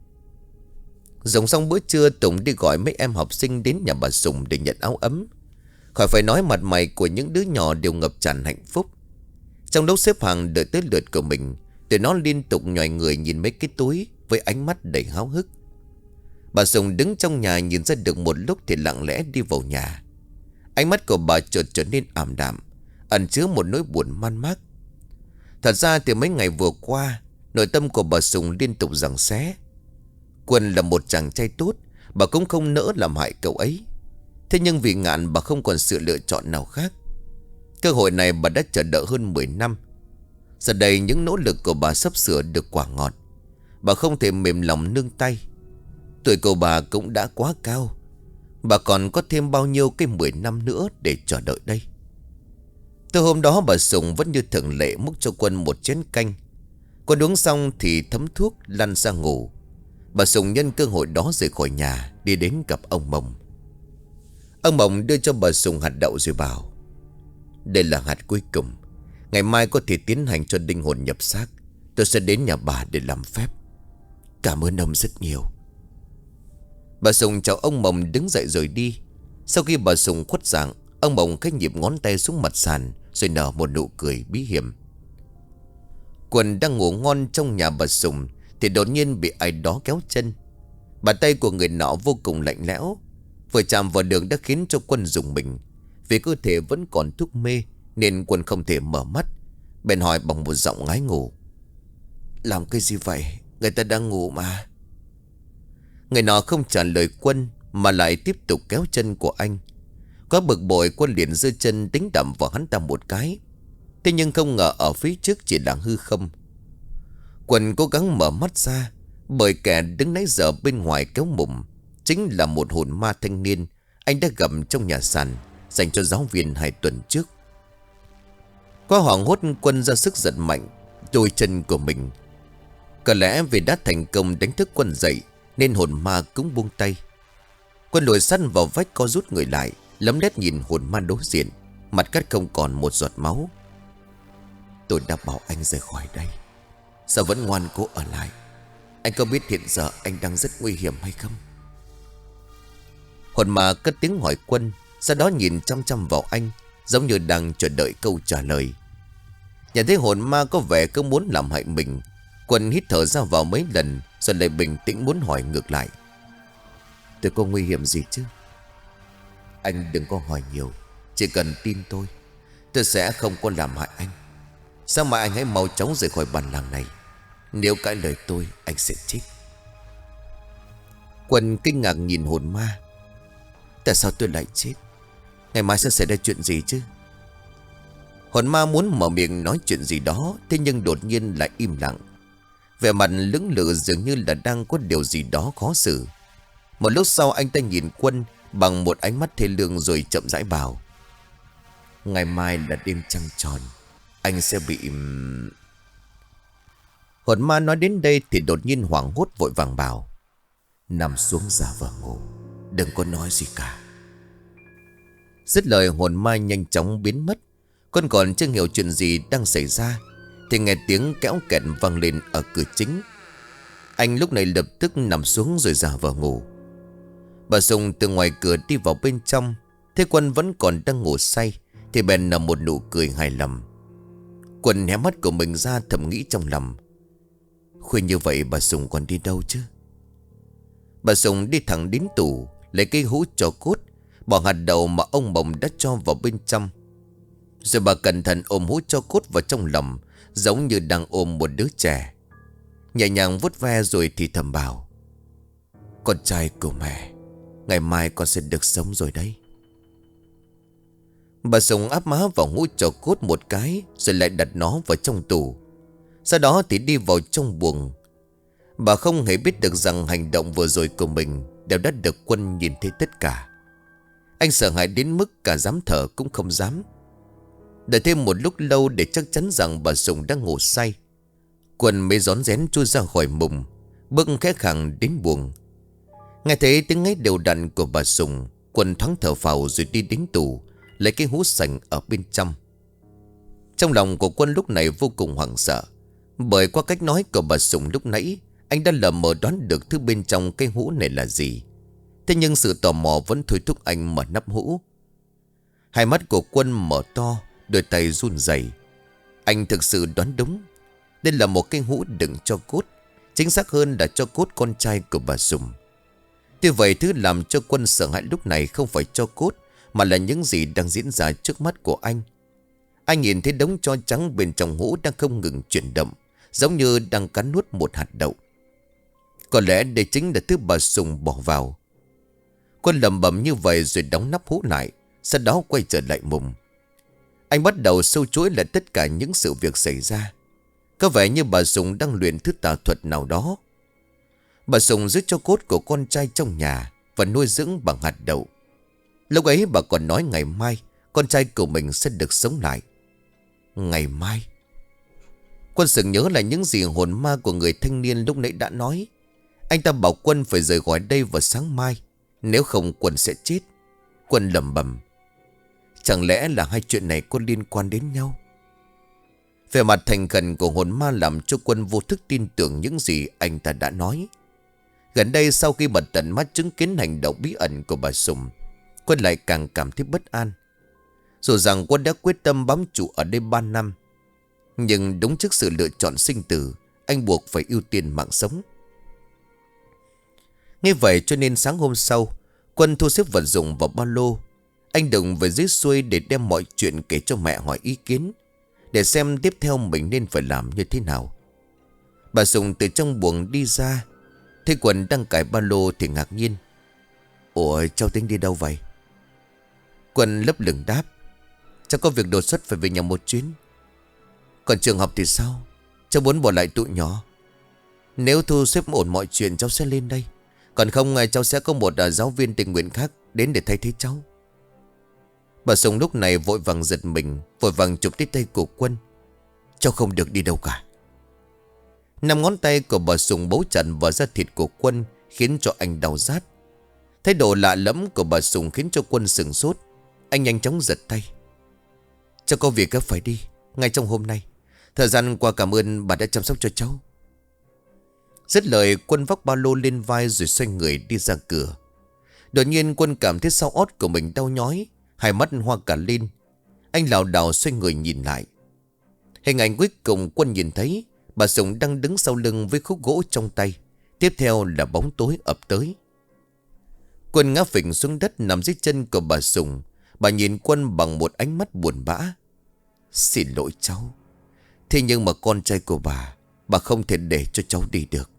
Dùng xong bữa trưa, Tùng đi gọi mấy em học sinh đến nhà bà Sùng để nhận áo ấm. Khỏi phải nói, mặt mày của những đứa nhỏ đều ngập tràn hạnh phúc. Trong lúc xếp hàng đợi tới lượt của mình, tụi nó liên tục nhòi người nhìn mấy cái túi với ánh mắt đầy háo hức. Bà Sùng đứng trong nhà nhìn ra được một lúc thì lặng lẽ đi vào nhà. Ánh mắt của bà chợt trở nên ảm đạm, ẩn chứa một nỗi buồn man mác. Thật ra từ mấy ngày vừa qua, nội tâm của bà Sùng liên tục giằng xé. Quân là một chàng trai tốt, bà cũng không nỡ làm hại cậu ấy. Thế nhưng vì Ngạn, bà không còn sự lựa chọn nào khác. Cơ hội này bà đã chờ đợi hơn 10 năm. Giờ đây những nỗ lực của bà sắp sửa được quả ngọt. Bà không thể mềm lòng nương tay. Tuổi của bà cũng đã quá cao. Bà còn có thêm bao nhiêu cái 10 năm nữa để chờ đợi đây. Từ hôm đó bà Sùng vẫn như thường lệ múc cho Quân một chén canh. Quân uống xong thì thấm thuốc lăn ra ngủ. Bà Sùng nhân cơ hội đó rời khỏi nhà, đi đến gặp ông Mồng. Ông Mồng đưa cho bà Sùng hạt đậu rồi bảo: "Đây là hạt cuối cùng. Ngày mai có thể tiến hành cho linh hồn nhập xác. Tôi sẽ đến nhà bà để làm phép." "Cảm ơn ông rất nhiều." Bà Sùng chào ông Mồng đứng dậy rồi đi. Sau khi bà Sùng khuất dạng, ông Mồng khẽ nhịp ngón tay xuống mặt sàn rồi nở một nụ cười bí hiểm. Quân đang ngủ ngon trong nhà bà Sùng thì đột nhiên bị ai đó kéo chân. Bàn tay của người nọ vô cùng lạnh lẽo, vừa chạm vào đường đã khiến cho Quân rùng mình. Vì cơ thể vẫn còn thuốc mê nên Quân không thể mở mắt, bèn hỏi bằng một giọng ngái ngủ: "Làm cái gì vậy? Người ta đang ngủ mà." Người nọ không trả lời Quân mà lại tiếp tục kéo chân của anh. Có bực bội, Quân liền giơ chân tính đậm vào hắn ta một cái. Thế nhưng không ngờ ở phía trước chỉ là hư không. Quân cố gắng mở mắt ra, bởi kẻ đứng nãy giờ bên ngoài kéo mùng chính là một hồn ma thanh niên anh đã gặp trong nhà sàn dành cho giáo viên 2 tuần trước. Quá hoảng hốt, Quân ra sức giật mạnh đôi chân của mình. Có lẽ vì đã thành công đánh thức Quân dậy nên hồn ma cũng buông tay. Quân lùi săn vào vách, co rút người lại, lấm lét nhìn hồn ma đối diện, mặt cắt không còn một giọt máu. "Tôi đã bảo anh rời khỏi đây, sao vẫn ngoan cố ở lại? Anh có biết hiện giờ anh đang rất nguy hiểm hay không?" Hồn ma cất tiếng hỏi Quân, sau đó nhìn chăm chăm vào anh, giống như đang chờ đợi câu trả lời. Nhận thấy hồn ma có vẻ không muốn làm hại mình, Quân hít thở ra vào mấy lần rồi lại bình tĩnh muốn hỏi ngược lại: "Tôi có nguy hiểm gì chứ?" "Anh đừng có hỏi nhiều, chỉ cần tin tôi sẽ không có làm hại anh. Sao mà anh hãy mau chóng rời khỏi bản làng này. Nếu cãi lời tôi anh sẽ chết. Quân kinh ngạc nhìn hồn ma. Tại sao tôi lại chết? Ngày mai sẽ xảy ra chuyện gì chứ? Hồn ma muốn mở miệng nói chuyện gì đó, thế nhưng đột nhiên lại im lặng. Vẻ mặt lững lự dường như là đang có điều gì đó khó xử. Một lúc sau anh ta nhìn Quân bằng một ánh mắt thê lương rồi chậm rãi bảo. Ngày mai là đêm trăng tròn. Anh sẽ bị... Hồn ma nói đến đây thì đột nhiên hoảng hốt vội vàng bảo. Nằm xuống giả vờ ngủ, đừng có nói gì cả. Dứt lời hồn ma nhanh chóng biến mất. Con còn chưa hiểu chuyện gì đang xảy ra thì nghe tiếng kéo kẹt vang lên ở cửa chính. Anh lúc này lập tức nằm xuống rồi giả vờ ngủ. Bà Sùng từ ngoài cửa đi vào bên trong, thấy Quân vẫn còn đang ngủ say thì bèn nở một nụ cười hài lòng. Quân hé mắt của mình ra thầm nghĩ trong lòng. Khuya như vậy bà Sùng còn đi đâu chứ? Bà Sùng đi thẳng đến tủ, lấy cây hũ tro cốt, bỏ hạt đậu mà ông Bồng đã cho vào bên trong. Rồi bà cẩn thận ôm hũ tro cốt vào trong lòng, giống như đang ôm một đứa trẻ. Nhẹ nhàng vuốt ve rồi thì thầm bảo. Con trai của mẹ, ngày mai con sẽ được sống rồi đấy. Bà Sùng áp má vào hũ tro cốt một cái, rồi lại đặt nó vào trong tủ. Sau đó thì đi vào trong buồng. Bà không hề biết được rằng hành động vừa rồi của mình đều đã được Quân nhìn thấy tất cả. Anh sợ hãi đến mức cả dám thở cũng không dám. Đợi thêm một lúc lâu để chắc chắn rằng bà Sùng đang ngủ say, Quân mới rón rén chui ra khỏi mùng, bước khẽ khàng đến buồng. Nghe thấy tiếng ngáy đều đặn của bà Sùng, Quân thoáng thở phào rồi đi đến tủ, lấy cái hũ sành ở bên trong. Trong lòng của Quân lúc này vô cùng hoảng sợ, bởi qua cách nói của bà Sùng lúc nãy, anh đã lờ mờ đoán được thứ bên trong cái hũ này là gì. Thế nhưng sự tò mò vẫn thôi thúc anh mở nắp hũ. Hai mắt của Quân mở to, đôi tay run rẩy. Anh thực sự đoán đúng. Đây là một cái hũ đựng tro cốt, chính xác hơn là tro cốt con trai của bà Sùng. Tuy vậy thứ làm cho Quân sợ hãi lúc này không phải tro cốt, mà là những gì đang diễn ra trước mắt của anh. Anh nhìn thấy đống tro trắng bên trong hũ đang không ngừng chuyển động, giống như đang cắn nuốt một hạt đậu. Có lẽ đây chính là thứ bà Sùng bỏ vào. Quân lẩm bẩm như vậy rồi đóng nắp hũ lại, sau đó quay trở lại mùng. Anh bắt đầu sâu chuỗi lại tất cả những sự việc xảy ra. Có vẻ như bà Sùng đang luyện thứ tà thuật nào đó. Bà Sùng giữ cho cốt của con trai trong nhà và nuôi dưỡng bằng hạt đậu. Lúc ấy bà còn nói ngày mai con trai của mình sẽ được sống lại. Ngày mai? Quân sừng nhớ lại những gì hồn ma của người thanh niên lúc nãy đã nói. Anh ta bảo Quân phải rời khỏi đây vào sáng mai, nếu không Quân sẽ chết. Quân lẩm bẩm. Chẳng lẽ là hai chuyện này có liên quan đến nhau? Vẻ mặt thành khẩn của hồn ma làm cho Quân vô thức tin tưởng những gì anh ta đã nói. Gần đây sau khi bật tận mắt chứng kiến hành động bí ẩn của bà Sùng, Quân lại càng cảm thấy bất an. Dù rằng Quân đã quyết tâm bám trụ ở đây 3 năm, nhưng đúng trước sự lựa chọn sinh tử, anh buộc phải ưu tiên mạng sống. Nghe vậy cho nên sáng hôm sau, Quân thu xếp vật dụng vào ba lô. Anh đừng về dưới xuôi để đem mọi chuyện kể cho mẹ hỏi ý kiến, để xem tiếp theo mình nên phải làm như thế nào. Bà Sùng từ trong buồng đi ra, thấy Quân đang cài ba lô thì ngạc nhiên. Ủa, cháu tính đi đâu vậy? Quân lấp lửng đáp. Cháu có việc đột xuất phải về nhà một chuyến. Còn trường học thì sao? Cháu muốn bỏ lại tụi nhỏ. Nếu thu xếp ổn mọi chuyện cháu sẽ lên đây. Còn không cháu sẽ có một giáo viên tình nguyện khác đến để thay thế cháu. Bà Sùng lúc này vội vàng giật mình, vội vàng chụp lấy tay của Quân. Cháu không được đi đâu cả. 5 ngón tay của bà Sùng bấu chặt vào da thịt của Quân, khiến cho anh đau rát. Thái độ lạ lẫm của bà Sùng khiến cho Quân sửng sốt. Anh nhanh chóng giật tay. Cháu có việc gấp phải đi ngay trong hôm nay. Thời gian qua cảm ơn bà đã chăm sóc cho cháu. Dứt lời, Quân vác ba lô lên vai rồi xoay người đi ra cửa. Đột nhiên Quân cảm thấy sau ót của mình đau nhói, hai mắt hoa cả lên. Anh lảo đảo xoay người nhìn lại. Hình ảnh cuối cùng Quân nhìn thấy bà Sùng đang đứng sau lưng với khúc gỗ trong tay. Tiếp theo là bóng tối ập tới. Quân ngã phịch xuống đất nằm dưới chân của bà Sùng. Bà nhìn Quân bằng một ánh mắt buồn bã. Xin lỗi cháu. Thế nhưng mà con trai của bà Bà không thể để cho cháu đi được.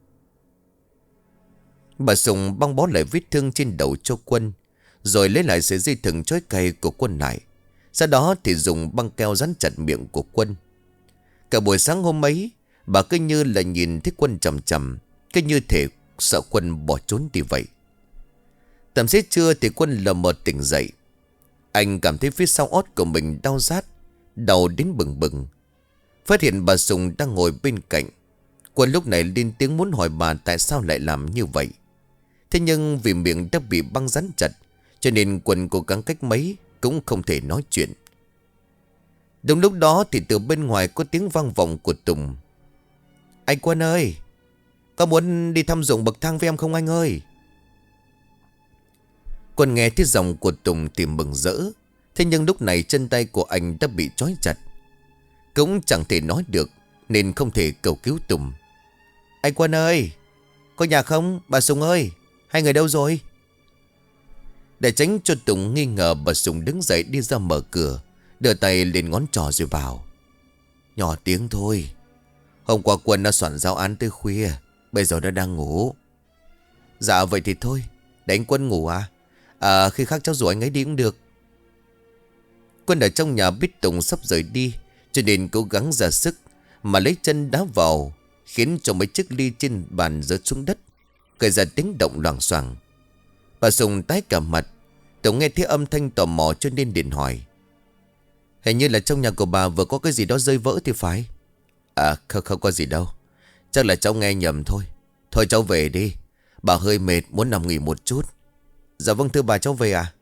Bà Sùng băng bó lại vết thương trên đầu cho Quân, rồi lấy lại sợi dây thừng trói cày của Quân lại. Sau đó thì dùng băng keo dán chặt miệng của Quân. Cả buổi sáng hôm ấy, bà cứ như là nhìn thấy Quân chằm chằm, cứ như thể sợ Quân bỏ trốn đi vậy. Tầm xế trưa thì Quân lờ mờ tỉnh dậy. Anh cảm thấy phía sau ót của mình đau rát, đầu đến bừng bừng. Phát hiện bà Sùng đang ngồi bên cạnh. Quân lúc này lên tiếng muốn hỏi bà tại sao lại làm như vậy. Thế nhưng vì miệng đã bị băng dán chặt, cho nên Quân cố gắng cách mấy cũng không thể nói chuyện. Đúng lúc đó thì từ bên ngoài có tiếng vang vọng của Tùng. Anh Quân ơi, có muốn đi thăm ruộng bậc thang với em không anh ơi? Quân nghe tiếng giọng của Tùng thì mừng rỡ. Thế nhưng lúc này chân tay của anh đã bị trói chặt, cũng chẳng thể nói được, nên không thể cầu cứu Tùng. Anh Quân ơi, có nhà không? Bà Sùng ơi, hai người đâu rồi? Để tránh cho Tùng nghi ngờ, bà Sùng đứng dậy đi ra mở cửa, đưa tay lên ngón trỏ rồi bảo. Nhỏ tiếng thôi. Hôm qua Quân đã soạn giáo án tới khuya, bây giờ nó đang ngủ. Dạ vậy thì thôi, để anh Quân ngủ à? Khi khác cháu rủ anh ấy đi cũng được. Quân ở trong nhà biết Tùng sắp rời đi, cho nên cố gắng ra sức mà lấy chân đá vào, khiến cho mấy chiếc ly trên bàn rớt xuống đất, gây ra tiếng động loảng xoảng. Bà Sùng tái cả mặt. Tùng nghe thấy âm thanh tò mò cho nên điện hỏi. Hình như là trong nhà của bà vừa có cái gì đó rơi vỡ thì phải. Không có gì đâu, chắc là cháu nghe nhầm thôi. Thôi cháu về đi, bà hơi mệt muốn nằm nghỉ một chút. Dạ vâng thưa bà, cháu về à?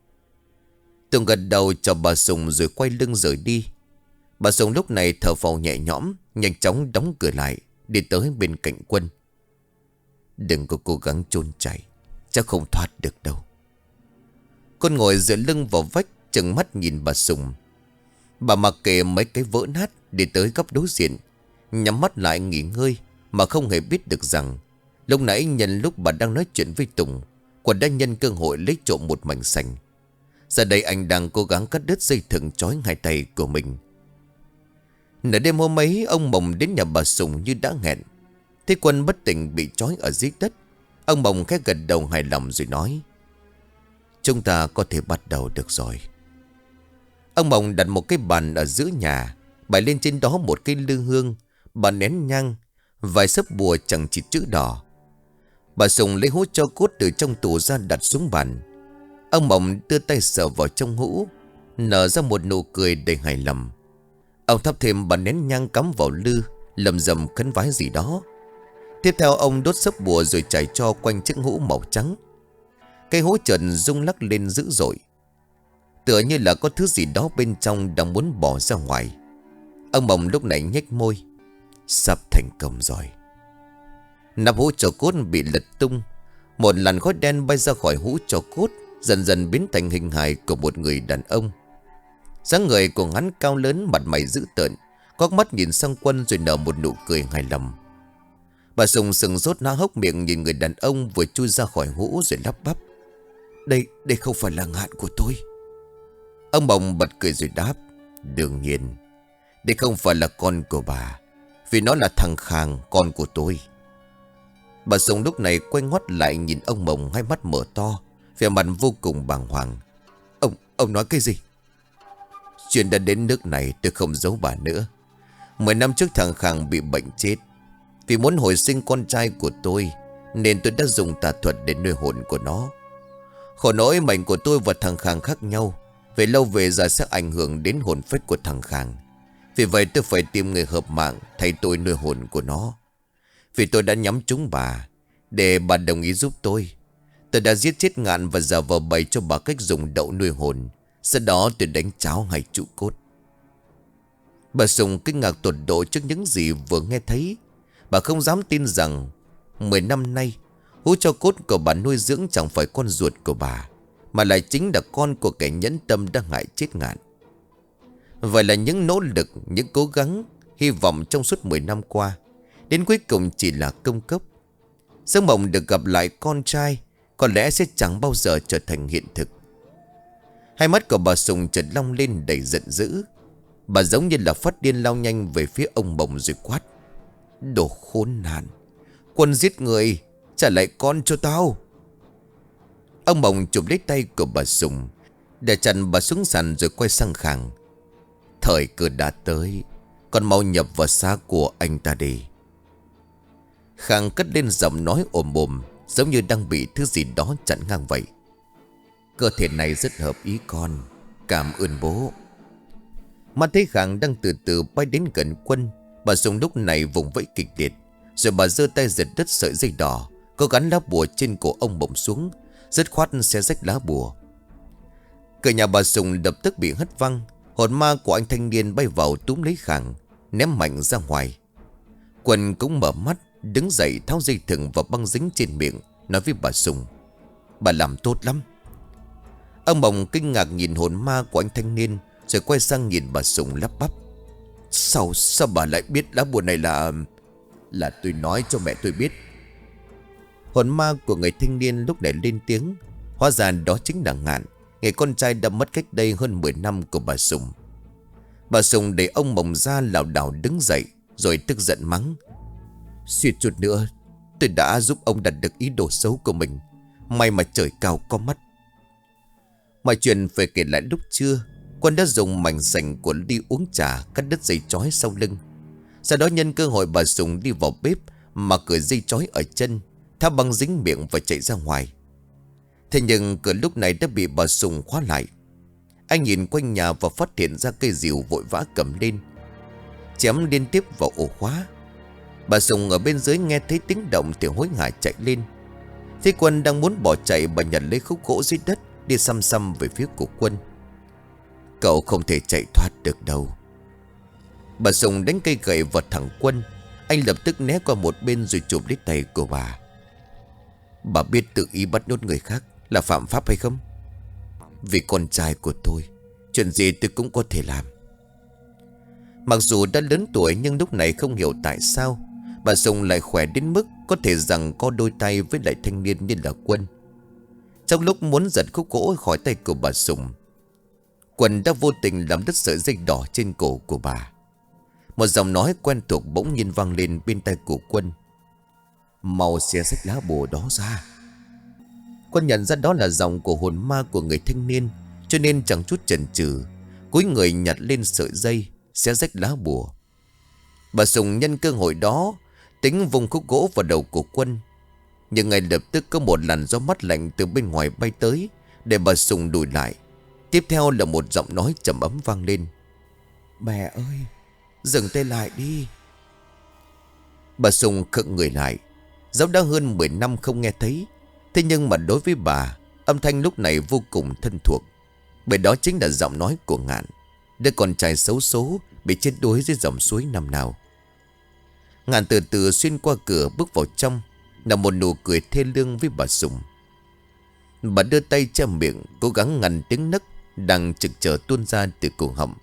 Tùng gật đầu chào bà Sùng rồi quay lưng rời đi. Bà Sùng lúc này thở phào nhẹ nhõm, nhanh chóng đóng cửa lại, đi tới bên cạnh Quân. Đừng có cố gắng trốn chạy, chắc không thoát được đâu. Quân ngồi dựa lưng vào vách, trừng mắt nhìn bà Sùng. Bà mặc kệ mấy cái vỡ nát, đi tới góc đối diện, nhắm mắt lại nghỉ ngơi, mà không hề biết được rằng lúc nãy nhân lúc bà đang nói chuyện với Tùng, Quân đã nhân cơ hội lấy trộm một mảnh sành. Giờ đây anh đang cố gắng cắt đứt dây thừng trói hai tay của mình. Nửa đêm hôm ấy, ông Mồng đến nhà bà Sùng như đã hẹn. Thấy Quân bất tỉnh bị trói ở dưới đất, ông Mồng khẽ gật đầu hài lòng rồi nói. Chúng ta có thể bắt đầu được rồi. Ông Mồng đặt một cái bàn ở giữa nhà, bày lên trên đó một cây lư hương, bàn nén nhang, vài sấp bùa chẳng chịt chữ đỏ. Bà Sùng lấy hũ tro cốt từ trong tủ ra đặt xuống bàn. Ông Mồng đưa tay sờ vào trong hũ, nở ra một nụ cười đầy hài lòng. Ông thắp thêm bàn nén nhang cắm vào lư, lầm rầm khấn vái gì đó. Tiếp theo ông đốt sấp bùa rồi trải cho quanh chiếc hũ màu trắng. Cây hũ chợt rung lắc lên dữ dội, tựa như là có thứ gì đó bên trong đang muốn bỏ ra ngoài. Ông Mồng lúc này nhếch môi. Sắp thành công rồi. Nắp hũ tro cốt bị lật tung. Một làn khói đen bay ra khỏi hũ tro cốt, dần dần biến thành hình hài của một người đàn ông. Dáng người của hắn cao lớn, mặt mày dữ tợn, quắc mắt nhìn sang Quân rồi nở một nụ cười hài lòng. Bà Sùng sừng sốt há hốc miệng nhìn người đàn ông vừa chui ra khỏi hũ rồi lắp bắp. Đây không phải là Ngạn của tôi. Ông Mồng bật cười rồi đáp. Đương nhiên, đây không phải là con của bà, vì nó là thằng Khang, con của tôi. Bà Sùng lúc này quay ngoắt lại nhìn ông Mồng, hai mắt mở to, vẻ mặt vô cùng bàng hoàng. Ông nói cái gì? Chuyện đã đến nước này tôi không giấu bà nữa. 10 năm trước thằng Khang bị bệnh chết. Vì muốn hồi sinh con trai của tôi, nên tôi đã dùng tà thuật để nuôi hồn của nó. Khổ nỗi mệnh của tôi và thằng Khang khác nhau, về lâu về dài sẽ ảnh hưởng đến hồn phách của thằng Khang. Vì vậy tôi phải tìm người hợp mạng thay tôi nuôi hồn của nó. Vì tôi đã nhắm trúng bà, để bà đồng ý giúp tôi đã giết chết Ngạn và giả vờ bày cho bà cách dùng đậu nuôi hồn. Sau đó tôi đánh cháo hai trụ cốt. Bà Sùng kinh ngạc tột độ trước những gì vừa nghe thấy. Bà không dám tin rằng 10 năm nay hũ tro cốt của bà nuôi dưỡng chẳng phải con ruột của bà, mà lại chính là con của kẻ nhẫn tâm đã hại chết Ngạn. Vậy là những nỗ lực, những cố gắng, hy vọng trong suốt 10 năm qua, đến cuối cùng chỉ là công cốc. Giấc mộng được gặp lại con trai có lẽ sẽ chẳng bao giờ trở thành hiện thực. Hai mắt của bà Sùng chợt long lên đầy giận dữ. Bà giống như là phát điên lao nhanh về phía ông Mồng rồi quát. Đồ khốn nạn. Quân giết người, trả lại con cho tao. Ông Mộng chụp lấy tay của bà Sùng, để chặn bà xuống sàn rồi quay sang Khang. Thời cơ đã tới, con mau nhập vào xác của anh ta đi. Khang cất lên giọng nói ồm ồm, giống như đang bị thứ gì đó chặn ngang vậy. Cơ thể này rất hợp ý con. Cảm ơn bố. Mắt thấy Khang đang từ từ bay đến gần Quân, bà Sùng lúc này vùng vẫy kịch liệt. Rồi bà giơ tay giật đứt sợi dây đỏ có gắn lá bùa trên cổ ông Mộng xuống, dứt khoát xé rách lá bùa. Cửa nhà bà Sùng lập tức bị hất văng. Hồn ma của anh thanh niên bay vào túm lấy Khang, ném mạnh ra ngoài. Quân cũng mở mắt, đứng dậy tháo dây thừng và băng dính trên miệng, nói với bà Sùng: Bà làm tốt lắm. Ông Mộng kinh ngạc nhìn hồn ma của anh thanh niên, rồi quay sang nhìn bà Sùng lắp bắp: Sao bà lại biết lá bùa này là tôi nói cho mẹ tôi biết. Hồn ma của người thanh niên lúc này lên tiếng. Hóa ra đó chính là Ngạn, người con trai đã mất cách đây hơn 10 năm của bà Sùng. Bà Sùng để ông Mộng ra lảo đảo đứng dậy, rồi tức giận mắng: Suýt chút nữa tôi đã giúp ông đặt được ý đồ xấu của mình. May mà trời cao có mắt. Mọi chuyện phải kể lại lúc trưa. Quân đã dùng mảnh sành của ly uống trà cắt đứt dây chói sau lưng. Sau đó nhân cơ hội bà Sùng đi vào bếp mà cởi dây chói ở chân, tháo băng dính miệng và chạy ra ngoài. Thế nhưng cửa lúc này đã bị bà Sùng khóa lại. Anh nhìn quanh nhà và phát hiện ra cây rìu, vội vã cầm lên chém liên tiếp vào ổ khóa. Bà Sùng ở bên dưới nghe thấy tiếng động thì hối hả chạy lên. Thấy Quân đang muốn bỏ chạy, bà nhặt lấy khúc gỗ dưới đất, đi xăm xăm về phía của Quân. Cậu không thể chạy thoát được đâu. Bà Sùng đánh cây gậy vào thẳng Quân. Anh lập tức né qua một bên rồi chụp lấy tay của bà. Bà biết tự ý bắt nhốt người khác là phạm pháp hay không? Vì con trai của tôi, chuyện gì tôi cũng có thể làm. Mặc dù đã lớn tuổi nhưng lúc này không hiểu tại sao bà Sùng lại khỏe đến mức có thể rằng co đôi tay với lại thanh niên như là Quân. Trong lúc muốn giật khúc gỗ khỏi tay của bà Sùng, Quân đã vô tình làm đứt sợi dây đỏ trên cổ của bà. Một giọng nói quen thuộc bỗng nhiên vang lên bên tai của Quân: Mau xé rách lá bùa đó ra. Quân nhận ra đó là giọng của hồn ma của người thanh niên, cho nên chẳng chút chần chừ, cúi người nhặt lên sợi dây, xé rách lá bùa. Bà Sùng nhân cơ hội đó tính vùng khúc gỗ vào đầu của Quân. Nhưng ngay lập tức có một làn gió mát lạnh từ bên ngoài bay tới, để bà Sùng lùi lại. Tiếp theo là một giọng nói trầm ấm vang lên: Mẹ ơi, dừng tay lại đi. Bà Sùng khựng người lại. Dẫu đã hơn 10 năm không nghe thấy, thế nhưng mà đối với bà, âm thanh lúc này vô cùng thân thuộc. Bởi đó chính là giọng nói của Ngạn, đứa con trai xấu số bị chết đuối dưới dòng suối năm nào. Ngạn từ từ xuyên qua cửa bước vào trong, là một nụ cười thê lương với bà Sùng. Bà đưa tay che miệng, cố gắng ngăn tiếng nấc đang trực chờ tuôn ra từ cổ họng.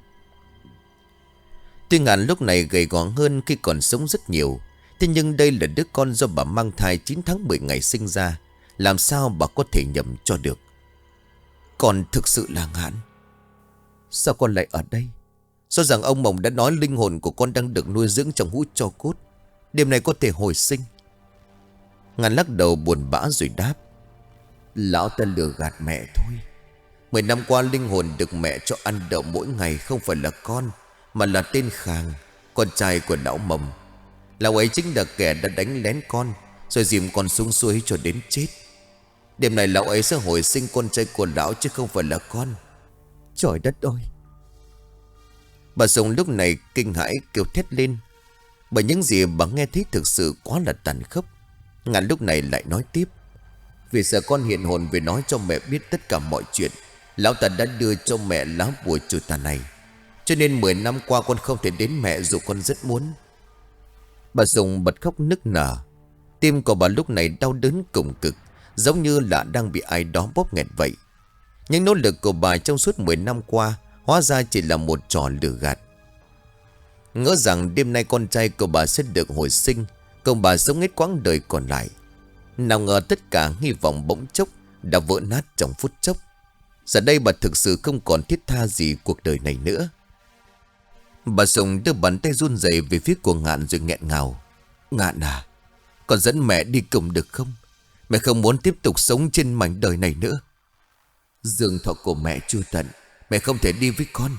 Tuy Ngạn lúc này gầy gò hơn khi còn sống rất nhiều, thế nhưng đây là đứa con do bà mang thai 9 tháng 10 ngày sinh ra, làm sao bà có thể nhầm cho được. Con thực sự là Ngạn. Sao con lại ở đây? Rõ ràng ông Mộng đã nói linh hồn của con đang được nuôi dưỡng trong hũ tro cốt, đêm nay có thể hồi sinh. Ngạn lắc đầu buồn bã rồi đáp: Lão ta lừa gạt mẹ thôi. 10 năm qua linh hồn được mẹ cho ăn đậu mỗi ngày không phải là con, mà là tên Khang, con trai của lão Mộng. Lão ấy chính là kẻ đã đánh lén con, rồi dìm con xuống suối cho đến chết. Đêm này lão ấy sẽ hồi sinh con trai của lão, chứ không phải là con. Trời đất ơi! Bà Sùng lúc này kinh hãi kêu thét lên, bởi những gì bà nghe thấy thực sự quá là tàn khốc. Ngạn lúc này lại nói tiếp: Vì sợ con hiện hồn về nói cho mẹ biết tất cả mọi chuyện, lão ta đã đưa cho mẹ lá bùa trừ tà này, cho nên 10 năm qua con không thể đến mẹ dù con rất muốn. Bà Sùng bật khóc nức nở. Tim của bà lúc này đau đớn cùng cực, giống như là đang bị ai đó bóp nghẹt vậy. Những nỗ lực của bà trong suốt 10 năm qua hóa ra chỉ là một trò lừa gạt. Ngỡ rằng đêm nay con trai của bà sẽ được hồi sinh, cùng bà sống hết quãng đời còn lại. Nào ngờ tất cả hy vọng bỗng chốc đã vỡ nát trong phút chốc. Giờ đây bà thực sự không còn thiết tha gì cuộc đời này nữa. Bà Sùng đưa bàn tay run rẩy về phía của Ngạn rồi nghẹn ngào. Ngạn à, con dẫn mẹ đi cùng được không? Mẹ không muốn tiếp tục sống trên mảnh đời này nữa. Dương thọ của mẹ chưa tận, mẹ không thể đi với con.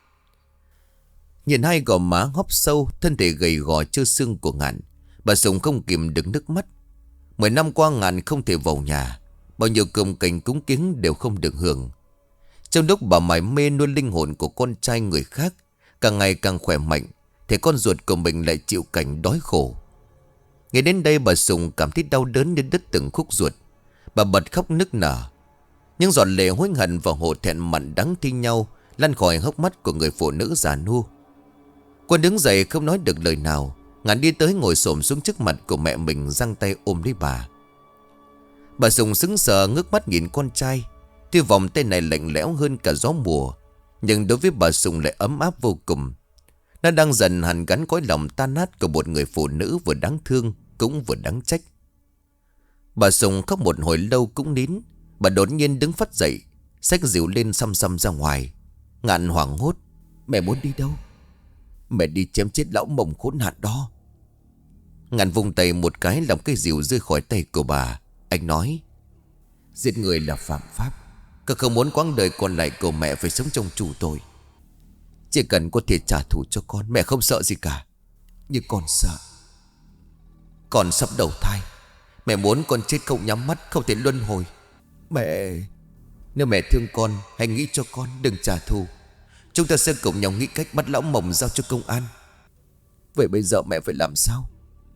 Nhìn hai gò má hốc sâu, thân thể gầy gò trơ xương của Ngạn, bà Sùng không kìm được nước mắt. 10 năm qua Ngạn không thể vào nhà, bao nhiêu cơm canh cúng kiến đều không được hưởng. Trong lúc bà mải mê nuôi linh hồn của con trai người khác càng ngày càng khỏe mạnh, thì con ruột của mình lại chịu cảnh đói khổ. Nghe đến đây bà Sùng cảm thấy đau đớn đến đứt từng khúc ruột. Bà bật khóc nức nở. Những giọt lệ hối hận và hổ thẹn mặn đắng thi nhau lăn khỏi hốc mắt của người phụ nữ già nua. Quân đứng dậy không nói được lời nào. Ngạn đi tới ngồi xổm xuống trước mặt của mẹ mình, giang tay ôm lấy bà. Bà Sùng sững sờ ngước mắt nhìn con trai. Tuy vòng tay này lạnh lẽo hơn cả gió mùa, nhưng đối với bà Sùng lại ấm áp vô cùng. Nó đang dần hàn gắn cõi lòng tan nát của một người phụ nữ vừa đáng thương cũng vừa đáng trách. Bà Sùng khóc một hồi lâu cũng nín. Bà đột nhiên đứng phắt dậy, xách dìu lên xăm xăm ra ngoài. Ngạn hoảng hốt. Mẹ muốn đi đâu? Mẹ đi chém chết lão mồng khốn nạn đó. Ngạn vùng tay một cái làm cây dìu rơi khỏi tay của bà. Anh nói: giết người là phạm pháp. Con không muốn quãng đời còn lại của mẹ phải sống trong tù tội. Chỉ cần có thể trả thù cho con, mẹ không sợ gì cả. Nhưng con sợ. Con sắp đầu thai. Mẹ muốn con chết không nhắm mắt, không thể luân hồi. Mẹ, nếu mẹ thương con, hãy nghĩ cho con, đừng trả thù. Chúng ta sẽ cùng nhau nghĩ cách bắt lão mồng giao cho công an. Vậy bây giờ mẹ phải làm sao?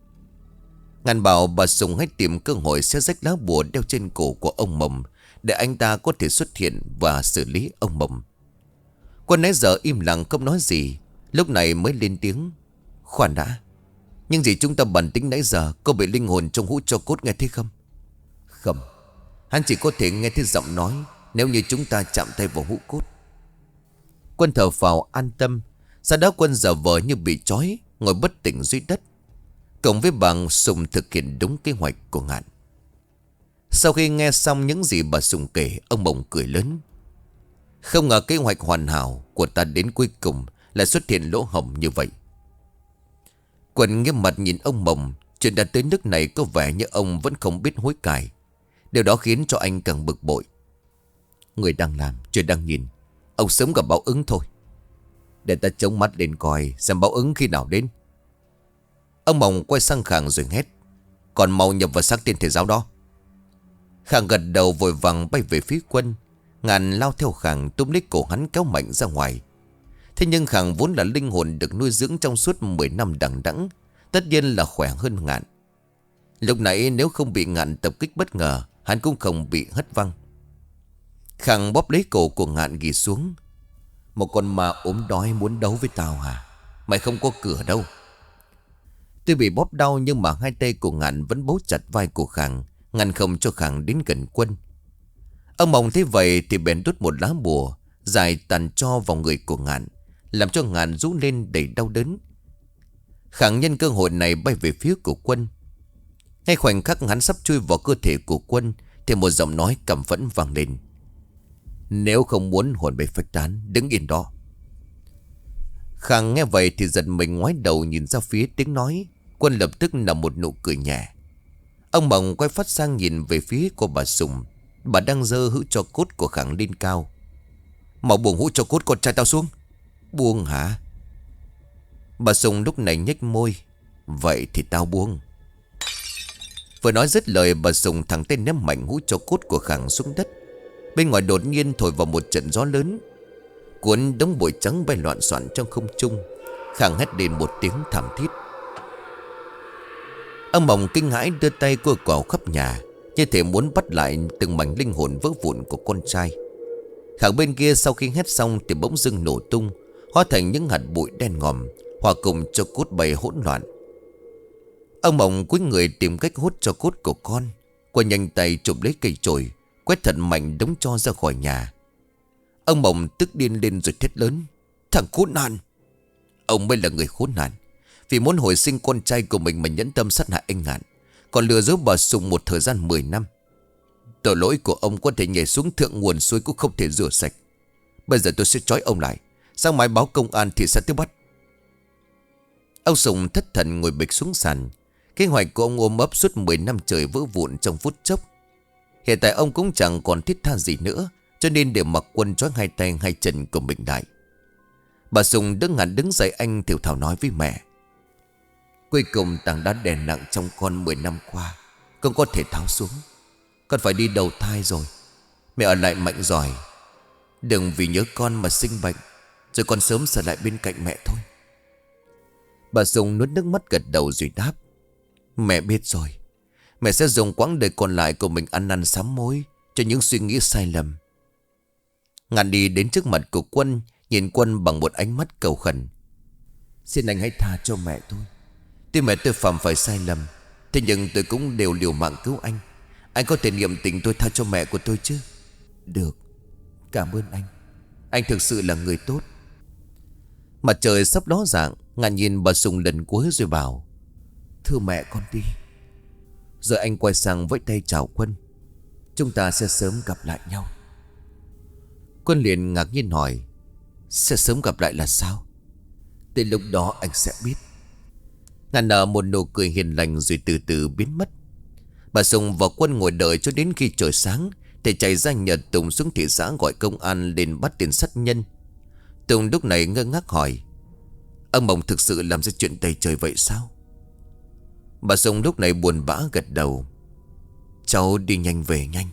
Ngạn bảo bà Sùng hãy tìm cơ hội xé rách lá bùa đeo trên cổ của ông Mồng, để anh ta có thể xuất hiện và xử lý ông Mồng. Quân nãy giờ im lặng không nói gì, lúc này mới lên tiếng: khoan đã, nhưng gì chúng ta bàn tính nãy giờ, có bị linh hồn trong hũ tro cốt nghe thấy không? Không, hắn chỉ có thể nghe thấy giọng nói nếu như chúng ta chạm tay vào hũ cốt. Quân thở phào an tâm. Sau đó Quân giả vờ như bị trói, ngồi bất tỉnh dưới đất. Cộng với bà Sùng thực hiện đúng kế hoạch của Ngạn. Sau khi nghe xong những gì bà Sùng kể, ông Mồng cười lớn. Không ngờ kế hoạch hoàn hảo của ta đến cuối cùng lại xuất hiện lỗ hổng như vậy. Quân nghiêm mặt nhìn ông Mồng. Chuyện đã tới nước này có vẻ như ông vẫn không biết hối cải. Điều đó khiến cho anh càng bực bội. Người đang làm, chuyện đang nhìn, ông sớm gặp báo ứng thôi. Để ta chống mắt lên coi xem báo ứng khi nào đến. Ông Mồng quay sang Khang rồi hét: còn mau nhập vào xác tên thầy giáo đó. Khang gật đầu vội vàng bay về phía Quân. Ngạn lao theo Khang, túm lấy cổ hắn kéo mạnh ra ngoài. Thế nhưng Khang vốn là linh hồn được nuôi dưỡng trong suốt 10 năm đằng đẵng, tất nhiên là khỏe hơn Ngạn. Lúc nãy nếu không bị Ngạn tập kích bất ngờ, hắn cũng không bị hất văng. Khang bóp lấy cổ của Ngạn ghi xuống. Một con ma ốm đói muốn đấu với tao hả? Mày không có cửa đâu. Tuy bị bóp đau nhưng mà hai tay của Ngạn vẫn bấu chặt vai của Khang, ngăn không cho Khang đến gần Quân. Ông Mồng thấy vậy thì bèn đút một lá bùa dài tàn cho vào người của Ngạn, làm cho Ngạn rú lên đầy đau đớn. Khang nhân cơ hội này bay về phía của Quân. Ngay khoảnh khắc hắn sắp chui vào cơ thể của Quân thì một giọng nói căm phẫn vang lên: nếu không muốn hồn bay phách tán, đứng yên đó. Khang nghe vậy thì giật mình ngoái đầu nhìn ra phía tiếng nói. Quân lập tức nở một nụ cười nhẹ. Ông Mồng quay phát sang nhìn về phía của bà Sùng. Bà đang giơ hũ tro cốt của Khang lên cao. Mau buông hũ tro cốt con trai tao xuống. Buông hả? Bà Sùng lúc này nhếch môi. Vậy thì tao buông. Vừa nói dứt lời, bà Sùng thẳng tay ném mạnh hũ tro cốt của Khang xuống đất. Bên ngoài đột nhiên thổi vào một trận gió lớn, cuốn đống bụi trắng bay loạn soạn trong không trung. Khang hét lên một tiếng thảm thiết. Ông Mồng kinh hãi đưa tay cua quào khắp nhà, như thể muốn bắt lại từng mảnh linh hồn vỡ vụn của con trai. Khang bên kia sau khi hét xong thì bỗng dưng nổ tung, hóa thành những hạt bụi đen ngòm, hòa cùng cho cốt bay hỗn loạn. Ông Mồng cúi người tìm cách hút cho cốt của con. Qua nhanh tay chụp lấy cây chổi, quét thật mạnh đống tro ra khỏi nhà. Ông Mồng tức điên lên rồi thét lớn: thằng khốn nạn! Ông mới là người khốn nạn, vì muốn hồi sinh con trai của mình mà nhẫn tâm sát hại anh Ngạn, còn lừa dối bà Sùng một thời gian 10 năm. Tội lỗi của ông có thể nhảy xuống thượng nguồn suối cũng không thể rửa sạch. Bây giờ tôi sẽ trói ông lại, sáng mai báo công an thì sẽ tới bắt. Ông Sùng thất thần ngồi bịch xuống sàn. Kế hoạch của ông ôm ấp suốt 10 năm trời vỡ vụn trong phút chốc. Hiện tại ông cũng chẳng còn thiết tha gì nữa, cho nên để mặc Quân trói hai tay hai chân của mình lại. Bà Sùng đứng dậy, anh thều thào nói với mẹ. Cuối cùng tảng đá đè nặng trong con 10 năm qua không có thể tháo xuống. Con phải đi đầu thai rồi. Mẹ ở lại mạnh giỏi. Đừng vì nhớ con mà sinh bệnh, rồi con sớm trở lại bên cạnh mẹ thôi. Bà Sùng nuốt nước mắt gật đầu rồi đáp. Mẹ biết rồi. Mẹ sẽ dùng quãng đời còn lại của mình ăn năn sám hối cho những suy nghĩ sai lầm. Ngạn đi đến trước mặt của Quân, nhìn Quân bằng một ánh mắt cầu khẩn. Xin anh hãy tha cho mẹ tôi. Tuy mẹ tôi phạm phải sai lầm, thế nhưng tôi cũng đều liều mạng cứu anh. Anh có thể niệm tình tôi tha cho mẹ của tôi chứ? Được. Cảm ơn anh. Anh thực sự là người tốt. Mặt trời sắp ló dạng, Ngạn nhìn bà Sùng lần cuối rồi bảo. Thưa mẹ, con đi. Rồi anh quay sang vẫy tay chào Quân. Chúng ta sẽ sớm gặp lại nhau. Quân liền ngạc nhiên hỏi. Sẽ sớm gặp lại là sao? Đến lúc đó anh sẽ biết. Ngạn nở một nụ cười hiền lành rồi từ từ biến mất. Bà Sùng và Quân ngồi đợi cho đến khi trời sáng thì chạy ra nhờ Tùng xuống thị xã gọi công an lên bắt tiền sát nhân. Tùng lúc này ngơ ngác hỏi. Ông Mộng thực sự làm ra chuyện tày trời vậy sao? Bà Sùng lúc này buồn bã gật đầu. Cháu đi nhanh về nhanh.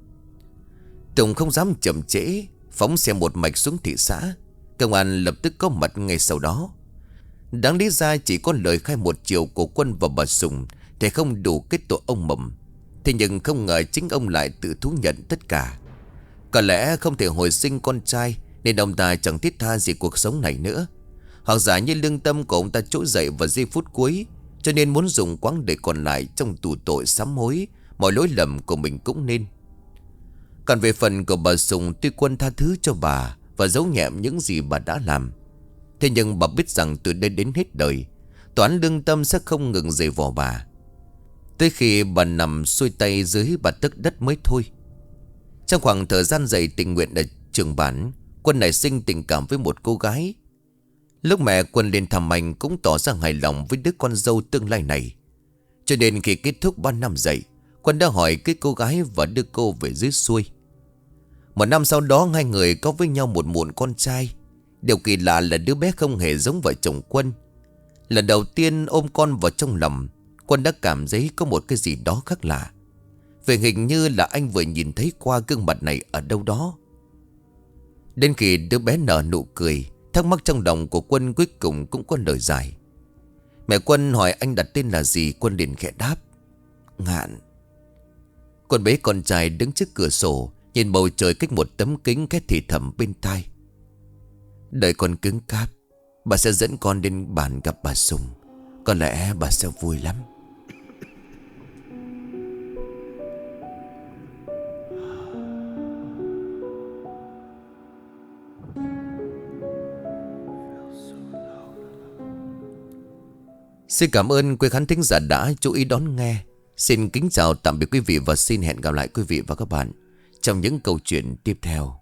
Tùng không dám chậm trễ, phóng xe một mạch xuống thị xã. Công an lập tức có mặt ngay sau đó. Đáng lý ra chỉ có lời khai một chiều của Quân và bà Sùng thì không đủ kết tội ông Mộng. Thế nhưng không ngờ chính ông lại tự thú nhận tất cả. Có lẽ không thể hồi sinh con trai nên ông ta chẳng thiết tha gì cuộc sống này nữa. Hoặc giả như lương tâm của ông ta trỗi dậy vào giây phút cuối, cho nên muốn dùng quãng đời còn lại trong tù tội sám hối mọi lỗi lầm của mình cũng nên. Còn về phần của bà Sùng, tuy Quân tha thứ cho bà và giấu nhẹm những gì bà đã làm, thế nhưng bà biết rằng từ đây đến hết đời, toán lương tâm sẽ không ngừng giày vò bà. Tới khi bà nằm xuôi tay dưới bà tấc đất mới thôi. Trong khoảng thời gian dày tình nguyện ở trường bản, Quân nảy sinh tình cảm với một cô gái. Lúc mẹ Quân lên thăm anh cũng tỏ ra hài lòng với đứa con dâu tương lai này. Cho nên khi kết thúc 3 năm dạy, Quân đã hỏi cái cô gái và đưa cô về dưới xuôi. 1 năm sau đó hai người có với nhau một muộn con trai. Điều kỳ lạ là đứa bé không hề giống vợ chồng Quân. Lần đầu tiên ôm con vào trong lòng, Quân đã cảm thấy có một cái gì đó khác lạ. Về hình như là anh vừa nhìn thấy qua gương mặt này ở đâu đó. Đến khi đứa bé nở nụ cười, thắc mắc trong lòng của Quân cuối cùng cũng có lời giải. Mẹ Quân hỏi anh đặt tên là gì, Quân liền khẽ đáp. Ngạn. Quân bế con trai đứng trước cửa sổ, nhìn bầu trời cách một tấm kính, khẽ thì thầm bên tai. Đợi con cứng cáp, bà sẽ dẫn con đến bản gặp bà Sùng. Có lẽ bà sẽ vui lắm. Xin cảm ơn quý khán thính giả đã chú ý đón nghe. Xin kính chào tạm biệt quý vị và xin hẹn gặp lại quý vị và các bạn trong những câu chuyện tiếp theo.